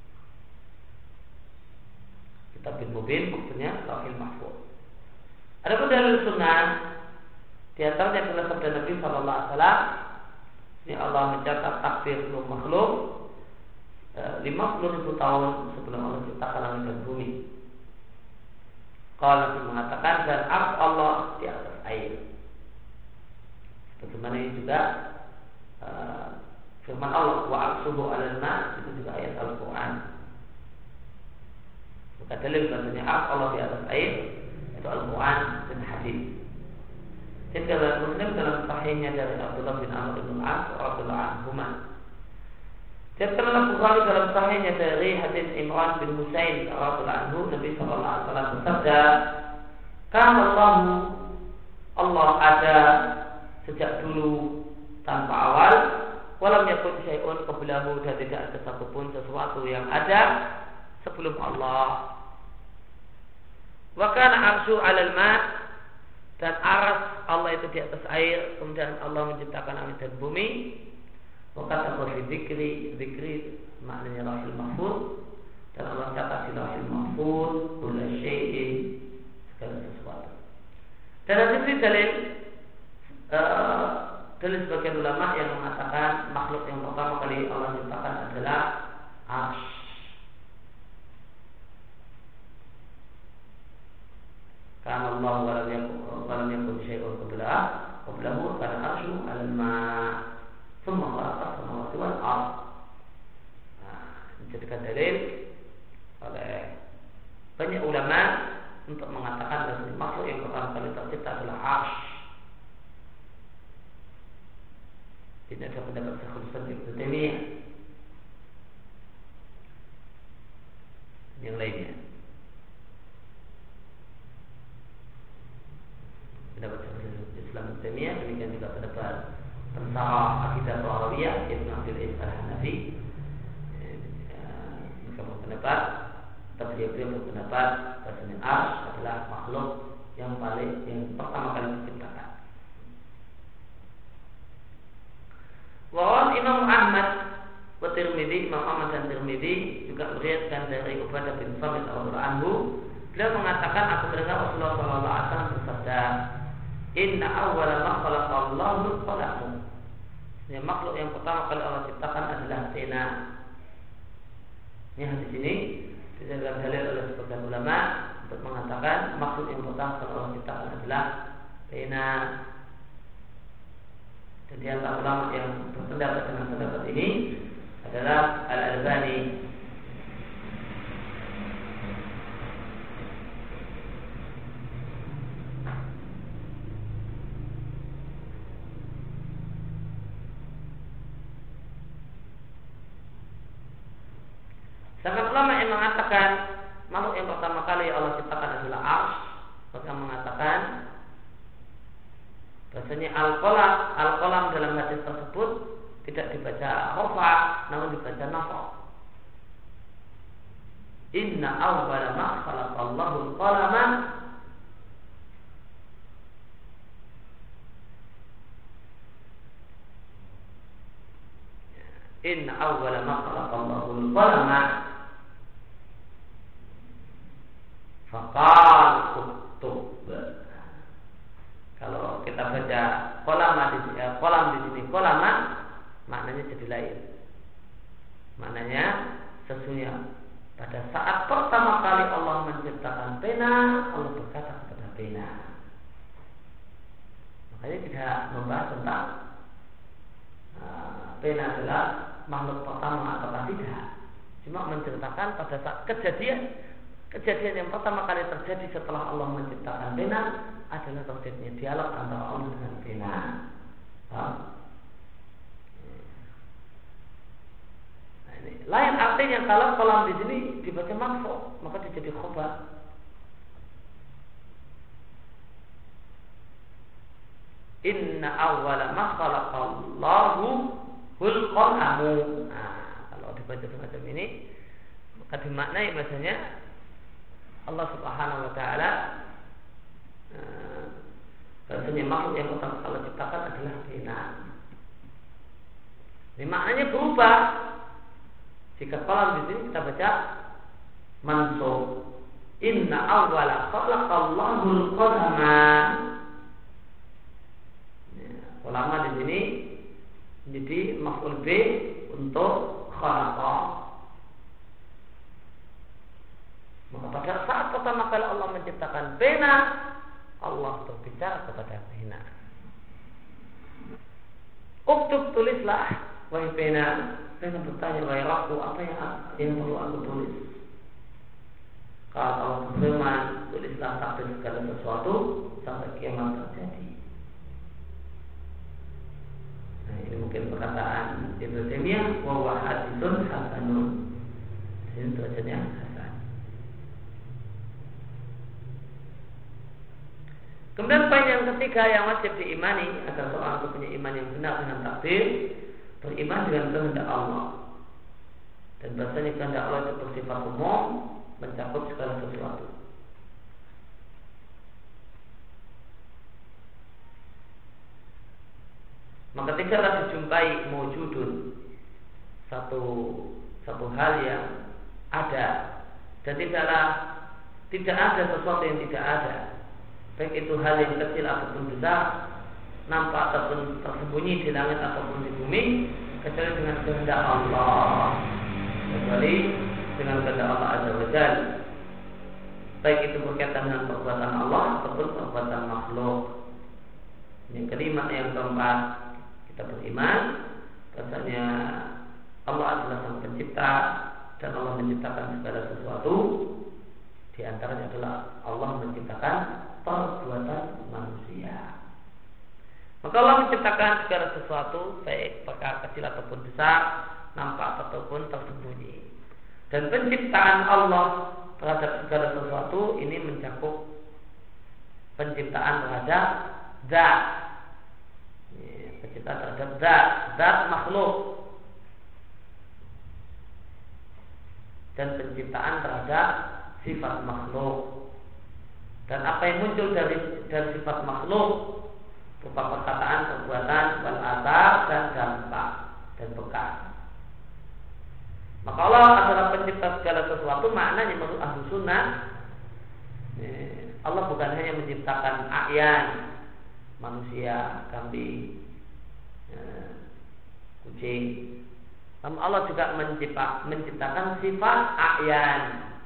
Kitab bin Mubin maksudnya Lauhul Mahfuz. Adapun dalil sunnah di antaranya adalah sabda Nabi Sallallahu Alaihi Wasallam, ini Allah mencatat takdir seluruh makhluk lima puluh ribu tahun sebelum Allah ciptakan langit dan bumi. Kalau Nabi mengatakan dan ars Allah di atas air. Bagaimana ini juga uh, firman Allah wa arsuhu 'alal ma', itu juga ayat Al-Quran. Maka dalil bahasanya ars Allah di atas air itu Al-Quran dan hadis. Dan dalam Muslim dalam sahihnya dari Abdullah bin Amr bin As radhiyallahu anhu. Dan dalam Bukhari dalam sahihnya dari hadis Imran bin Husain radhiyallahu anhu, Nabi sallallahu alaihi wasallam bersabda, "Kana Allah Allah ada sejak dulu tanpa awal, walam yakun syai'un qablahu, dan tidak ada satupun sesuatu yang ada sebelum Allah. Wa kana 'arsyu 'alal ma', dan aras Allah itu di atas air. Kemudian Allah menciptakan langit dan bumi. Maka Allah fi dzikri, dzikri maknanya Lauhul Mahfuz, dan Allah catat di Lauhul Mahfuz kullu syai'in, segala sesuatu. Dan ada sisi dalil uh, dalil sebagian ulama yang mengatakan makhluk yang pertama kali Allah ciptakan adalah arsy. Karena Allah walam yakun walam yakun syai'un qablahu qablahu kana arsyu 'alal ma'. Semua khalaqa samawati wal ardh. Nah, dijadikan dalil oleh banyak ulama untuk mengatakan bahwa makhluk yang pertama kali tercipta adalah arsy. Tidak ada pendapat Syekhul Islam Ibnu Taimiyah yang lainnya. Pendapat Syekhul Islam Ibnu Taimiyah, demikian juga pendapat Pensarah Akidah Tahawiyah Ibn Abdul Aziz Al-Hanafi. Mereka berpendapat, tapi dia beliau berpendapat bahwasanya arsy adalah makhluk yang paling yang pertama kali diciptakan. Wa Imam Ahmad wa Tirmidzi, Imam Ahmad dan Tirmidzi juga meriwayatkan dari Ubadah bin Samit radhiyallahu anhu, beliau mengatakan, aku mendengar Rasulullah sallallahu alaihi wasallam bersabda, "Inna awwala ma khalaqa Allahu al-qalam." Ya, makhluk yang pertama kali Allah ciptakan adalah pena. Ini hadis ini dijadikan dalil oleh sebagian ulama untuk mengatakan makhluk yang pertama kali Allah ciptakan adalah pena. Dan di antara ulama yang berpendapat dengan pendapat ini adalah Al-Albani. Sedangkan ulama yang mengatakan makhluk yang pertama kali Allah ciptakan adalah arsy, mereka mengatakan bahasanya al-qalam, al-qalam dalam hadis tersebut tidak dibaca rafa, namun dibaca nafa. Inna awwala ma khalaqallahu al-qalama Inna awwala ma khalaqallahu al-qalama faqal uktub. kita baca kolama di sini, kolam di sini kolama, maknanya jadi lain. Maknanya sesungguhnya pada saat pertama kali Allah menciptakan pena, Allah berkata kepada pena. Makanya tidak membahas tentang uh, pena adalah makhluk pertama atau tidak. Cuma menceritakan pada saat kejadian kejadian yang pertama kali terjadi setelah Allah menciptakan pena adalah terjadinya dialog antara Allah dengan pena. Nah, ini lain artinya kalau kolam di sini dibaca marfu, maka dia jadi khobar. Inna awwala ma khalaqallahu hul qalamu. Nah, kalau dibaca semacam ini maka dimaknai bahasanya Allah Subhanahu wa taala bahasanya makhluk yang pertama kali ciptakan adalah pena. Ini maknanya berubah. Jika kolam di sini kita baca mansub. Inna awwala khalaqallahul qalama. Ulama di sini menjadi maf'ul bi untuk khalaqa. Maka pada saat pertama kali Allah menciptakan pena, Allah berbicara kepada pena. Uktub, tulislah, wahai pena. Pena bertanya, wahai Rabbku, apa yang, yang perlu aku tulis? Kalau Allah berfirman, tulislah takdir segala sesuatu sampai kiamat terjadi. Nah, ini mungkin perkataan Ibnu Taimiyah, wa huwa haditsun hasanun. Ini tulisannya hasan. Kemudian poin yang ketiga yang wajib diimani agar seorang itu punya iman yang benar dengan takdir, beriman dengan kehendak Allah. Dan bahasanya kehendak Allah itu bersifat umum, mencakup segala sesuatu. Maka tidaklah dijumpai mewujudun satu satu hal yang ada, dan tidaklah tidak ada sesuatu yang tidak ada, baik itu hal yang kecil ataupun besar, nampak ataupun tersembunyi di langit ataupun di bumi, kecuali dengan kehendak Allah, kecuali dengan kehendak Allah Azza wa Jalla, baik itu berkaitan dengan perbuatan Allah ataupun perbuatan makhluk. Yang kelima, yang keempat, kita beriman bahasanya Allah adalah sang pencipta dan Allah menciptakan segala sesuatu. Di antaranya adalah Allah menciptakan perbuatan manusia. Maka Allah menciptakan segala sesuatu, baik perkara kecil ataupun besar, nampak ataupun tersembunyi. Dan penciptaan Allah terhadap segala sesuatu ini mencakup penciptaan terhadap zat, penciptaan terhadap zat, zat makhluk, dan penciptaan terhadap sifat makhluk. Dan apa yang muncul dari dari sifat makhluk berupa perkataan, perbuatan, wal athar, dan dampak dan bekas. Maka Allah adalah pencipta segala sesuatu. Maknanya menurut ahlu sunnah, Allah bukan hanya menciptakan a'yan, manusia, kambing, kucing, namun Allah juga mencipta, menciptakan sifat a'yan.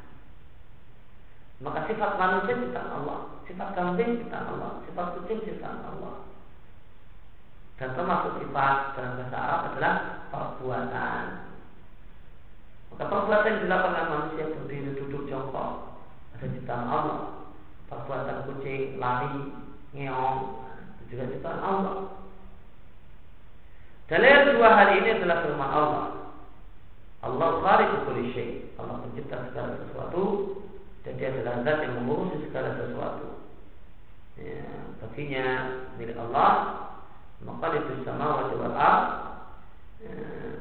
Maka sifat manusia ciptaan Allah, sifat kambing ciptaan Allah, sifat kucing ciptaan Allah. Dan termasuk sifat dalam bahasa Arab adalah perbuatan. Maka perbuatan yang dilakukan oleh manusia berdiri, duduk, jongkok, ada ciptaan Allah. Perbuatan kucing, lari, ngeong, itu juga ciptaan Allah. Dalil dua hal ini adalah firman Allah. Allah khaliqu kulli syai'. Allah pencipta segala sesuatu, dan dia adalah zat yang mengurusi segala sesuatu. Ya, baginya milik Allah maqalidus samawati wal ardh. Ya.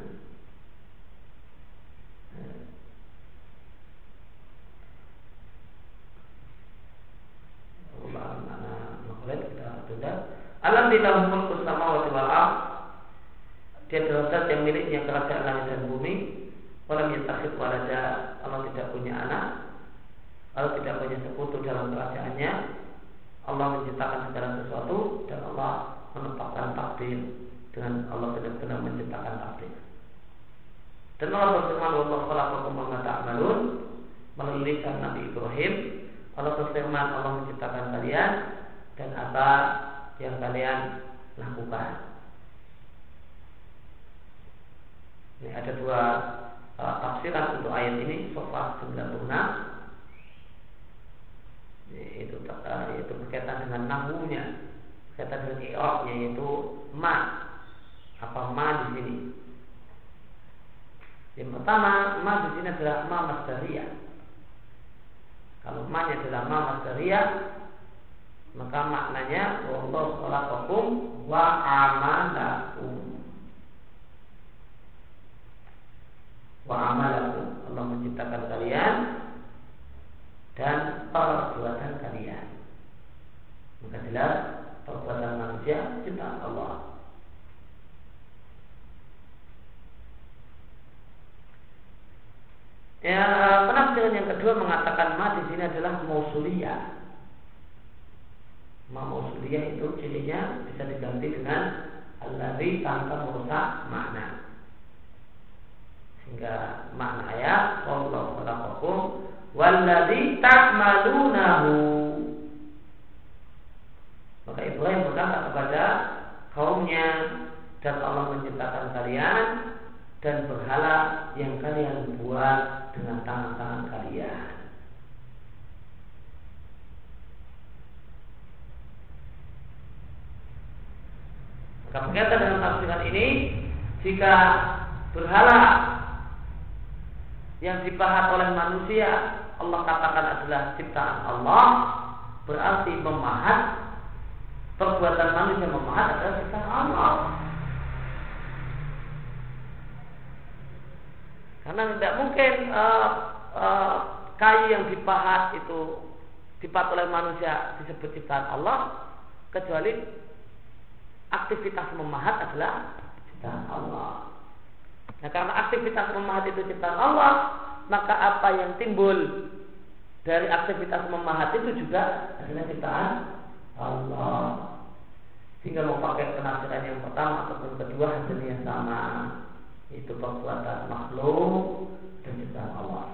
Allah mana maqalid kita tunda. Alam di dalam mulkus samawati wal ardh. Dia adalah zat yang miliknya kerajaan langit dan bumi. Walam yattakhidh walada. Allah tidak punya anak, Allah tidak punya sekutu dalam kerajaannya. Allah menciptakan segala sesuatu dan Allah menetapkan takdir dengan Allah benar-benar menciptakan takdir. Dan Allah berfirman, "Wallahu khalaqakum wa ma ta'malun." Melalui lisan Nabi Ibrahim, Allah berfirman, Allah menciptakan kalian dan apa yang kalian lakukan. Ini ada dua uh, tafsiran untuk ayat ini. Sofat sembilan puluh enam, yaitu, uh, yaitu berkaitan dengan nahwunya, berkaitan dengan i'rabnya, yaitu ma. Apa ma di sini? Yang pertama, ma di sini adalah ma masdariyah. Kalau ma nya adalah ma masdariyah, maka maknanya wallahu khalaqakum wa amalakum. Wa amalakum, Allah menciptakan kalian dan perbuatan kalian. Maka jelas perbuatan manusia ciptaan Allah. Ya, penafsiran yang kedua mengatakan ma di sini adalah mausuliyah. Ma mausuliyah itu cirinya bisa diganti dengan allazi tanpa merusak makna. Sehingga makna ayat wallahu khalaqakum wallazi ta'malunahu. Maka Ibrahim berkata kepada kaumnya, dan Allah menciptakan kalian dan berhala yang kalian buat dengan tangan-tangan kalian. Maka berkaitan dengan tafsiran ini, jika berhala yang dipahat oleh manusia Allah katakan adalah ciptaan Allah, berarti memahat, perbuatan manusia memahat adalah ciptaan Allah. Karena tidak mungkin uh, uh, kayu yang dipahat itu dipahat oleh manusia disebut ciptaan Allah, kecuali aktivitas memahat adalah ciptaan Allah. Nah, karena aktivitas memahat itu ciptaan Allah, maka apa yang timbul dari aktivitas memahat itu juga adalah ciptaan Allah. Sehingga mau pakai penafsiran yang pertama ataupun kedua hasilnya sama, itu perbuatan makhluk dan ciptaan Allah.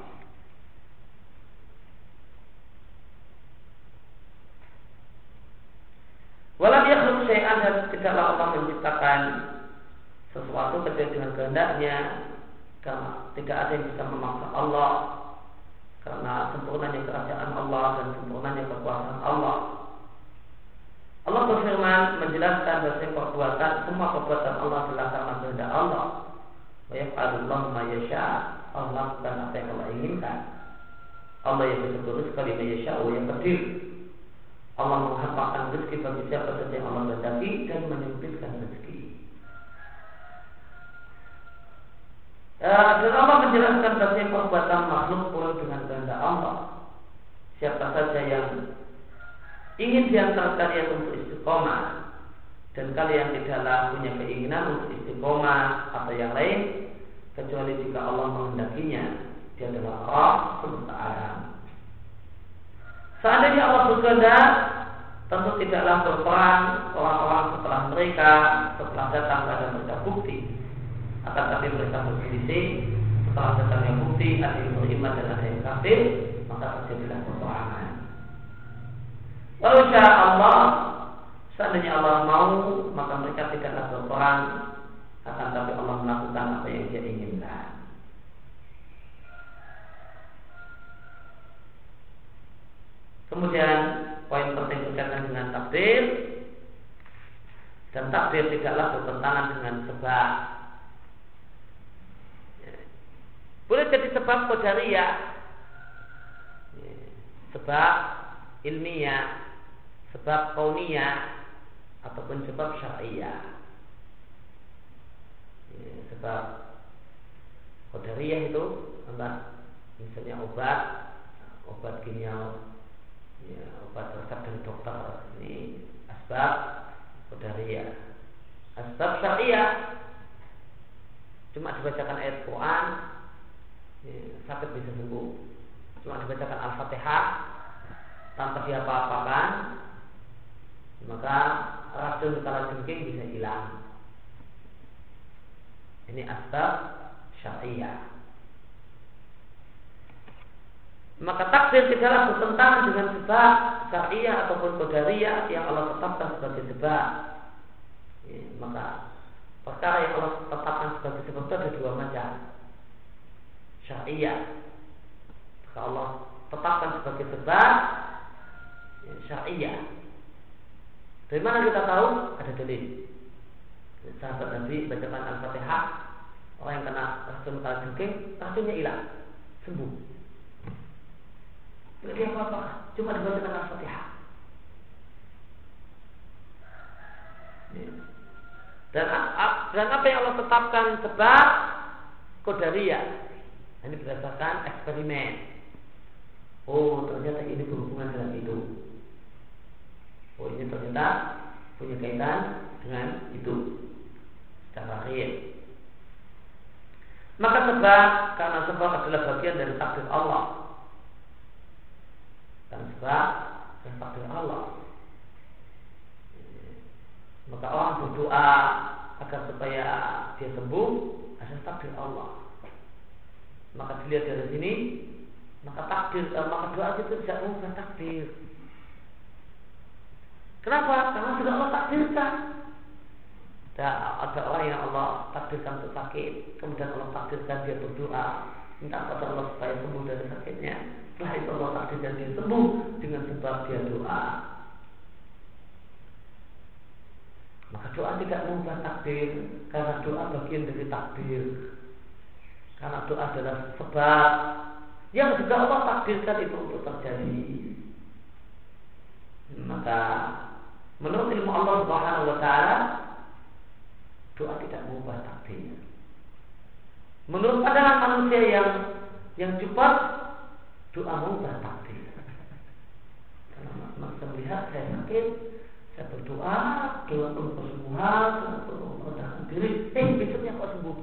Walam yakhluq syai'an, dan tidaklah Allah menciptakan sesuatu kecuali dengan kehendaknya, karena tidak ada yang bisa memaksa Allah, karena sempurnanya kerajaan Allah dan sempurnanya kekuasaan Allah. Allah berfirman menjelaskan bahwa perbuatan, semua perbuatan Allah adalah karena kehendak Allah. Wa yaf'alullahu ma yasha', Allah melakukan apa yang Allah inginkan. Allah yang betul sekali ma yasha' wa yaqdir. Allah menghampakan rezeki bagi siapa saja yang Allah kehendaki dan menyempitkan rezeki. Dan Allah menjelaskan bahwa perbuatan makhluk pun dengan kehendak Allah. Siapa saja yang ingin diantara kalian untuk istiqomah dan kalian tidaklah punya keinginan untuk istiqomah atau yang lain, kecuali jika Allah menghendakinya, dia adalah Allah semesta alam. Seandainya Allah berkehendak, tentu tidaklah berperang orang-orang setelah mereka, setelah datang pada mereka bukti. Akan tapi mereka berselisih, setelah datangnya bukti, ada yang beriman dan ada yang kafir, maka terjadilah peperangan. Walau sya Allah, seandainya Allah mau, maka mereka tidaklah berperang, akan tapi Allah melakukan apa yang Dia inginkan. Kemudian poin penting berkaitan dengan takdir, dan takdir tidaklah bertentangan dengan sebab. Boleh jadi sebab qadariyah, sebab ilmiah, sebab kauniyah, ataupun sebab syar'iyah. Sebab qadariyah itu apa? Misalnya obat, obat kimia, ya, obat resep dari dokter, ini asbab qadariyah. Asbab syar'iyah, cuma dibacakan ayat Quran, ya, sakit bisa sembuh. Cuma dibacakan Al-Fatihah tanpa diapa-apakan, maka racun kalajengking bisa hilang. Ini asbab syariah. Maka takdir tidaklah bertentangan dengan sebab syariah ataupun qadariyah yang Allah tetapkan sebagai sebab. Ya, maka perkara yang Allah tetapkan sebagai sebab itu ada dua macam. Syariah, maka Allah tetapkan sebagai sebab, ya, syariah. Dari mana kita tahu? Ada dalil. Sahabat Nabi bacakan Al-Fatihah, orang yang kena racun kalajengking, racunnya hilang, sembuh. Tidak ada apa-apa, cuma dibacakan Al-Fatihah. Dan, dan apa yang Allah tetapkan sebab qadariyah. Ini berdasarkan eksperimen. Oh, ternyata ini berhubungan dengan itu. Oh, ini ternyata punya kaitan dengan itu secara real. Maka sebab, karena sebab adalah bagian dari takdir Allah. Dan sebab dan takdir Allah. Maka orang berdoa agar supaya dia sembuh adalah takdir Allah. Maka dilihat dari sini, maka takdir, eh, maka doa itu tidak mengubah takdir. Kenapa? Karena sudah Allah takdirkan. Ada, ada orang yang Allah takdirkan untuk sakit, kemudian Allah takdirkan dia berdoa minta kepada Allah supaya sembuh dari sakitnya. Setelah itu Allah takdirkan dia sembuh dengan sebab dia doa. Maka doa tidak mengubah takdir, karena doa bagian dari takdir. Karena doa adalah sebab yang juga Allah takdirkan itu untuk terjadi. Maka menurut ilmu Allah Subhanahu wa taala, doa tidak mengubah takdir. Menurut pandangan manusia yang yang cepat, doa mengubah takdir. Karena manusia melihat saya sakit, saya berdoa, doa penuh kesembuhan, doa penuh merendahkan diri, eh besoknya kok sembuh.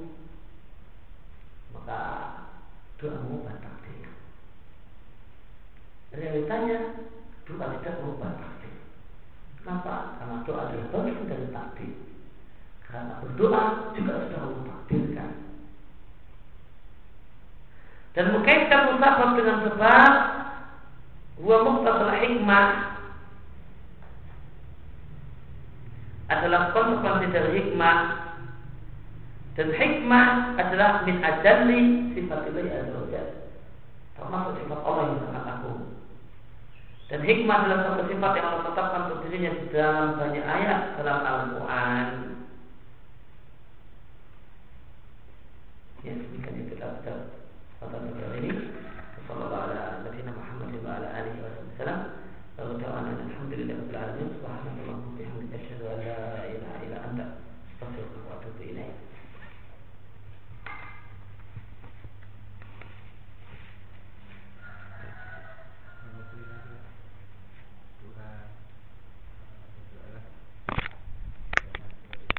Maka doa mengubah takdir. Realitanya doa tidak mengubah takdir. Kenapa? Karena doa adalah bagian dari takdir. Karena berdoa juga sudah Allah takdirkan. Dan mengkaitkan musabab dengan sebab, wa muqtadal hikmah adalah konsekuensi dari hikmah. Dan hikmah adalah min ajalli sifatillah azza wa jalla, termasuk sifat Allah yang sangat agung. Dan hikmah adalah satu sifat yang Allah tetapkan untuk dirinya di dalam banyak ayat dalam Al-Quran. Ya, demikian itu kita baca pada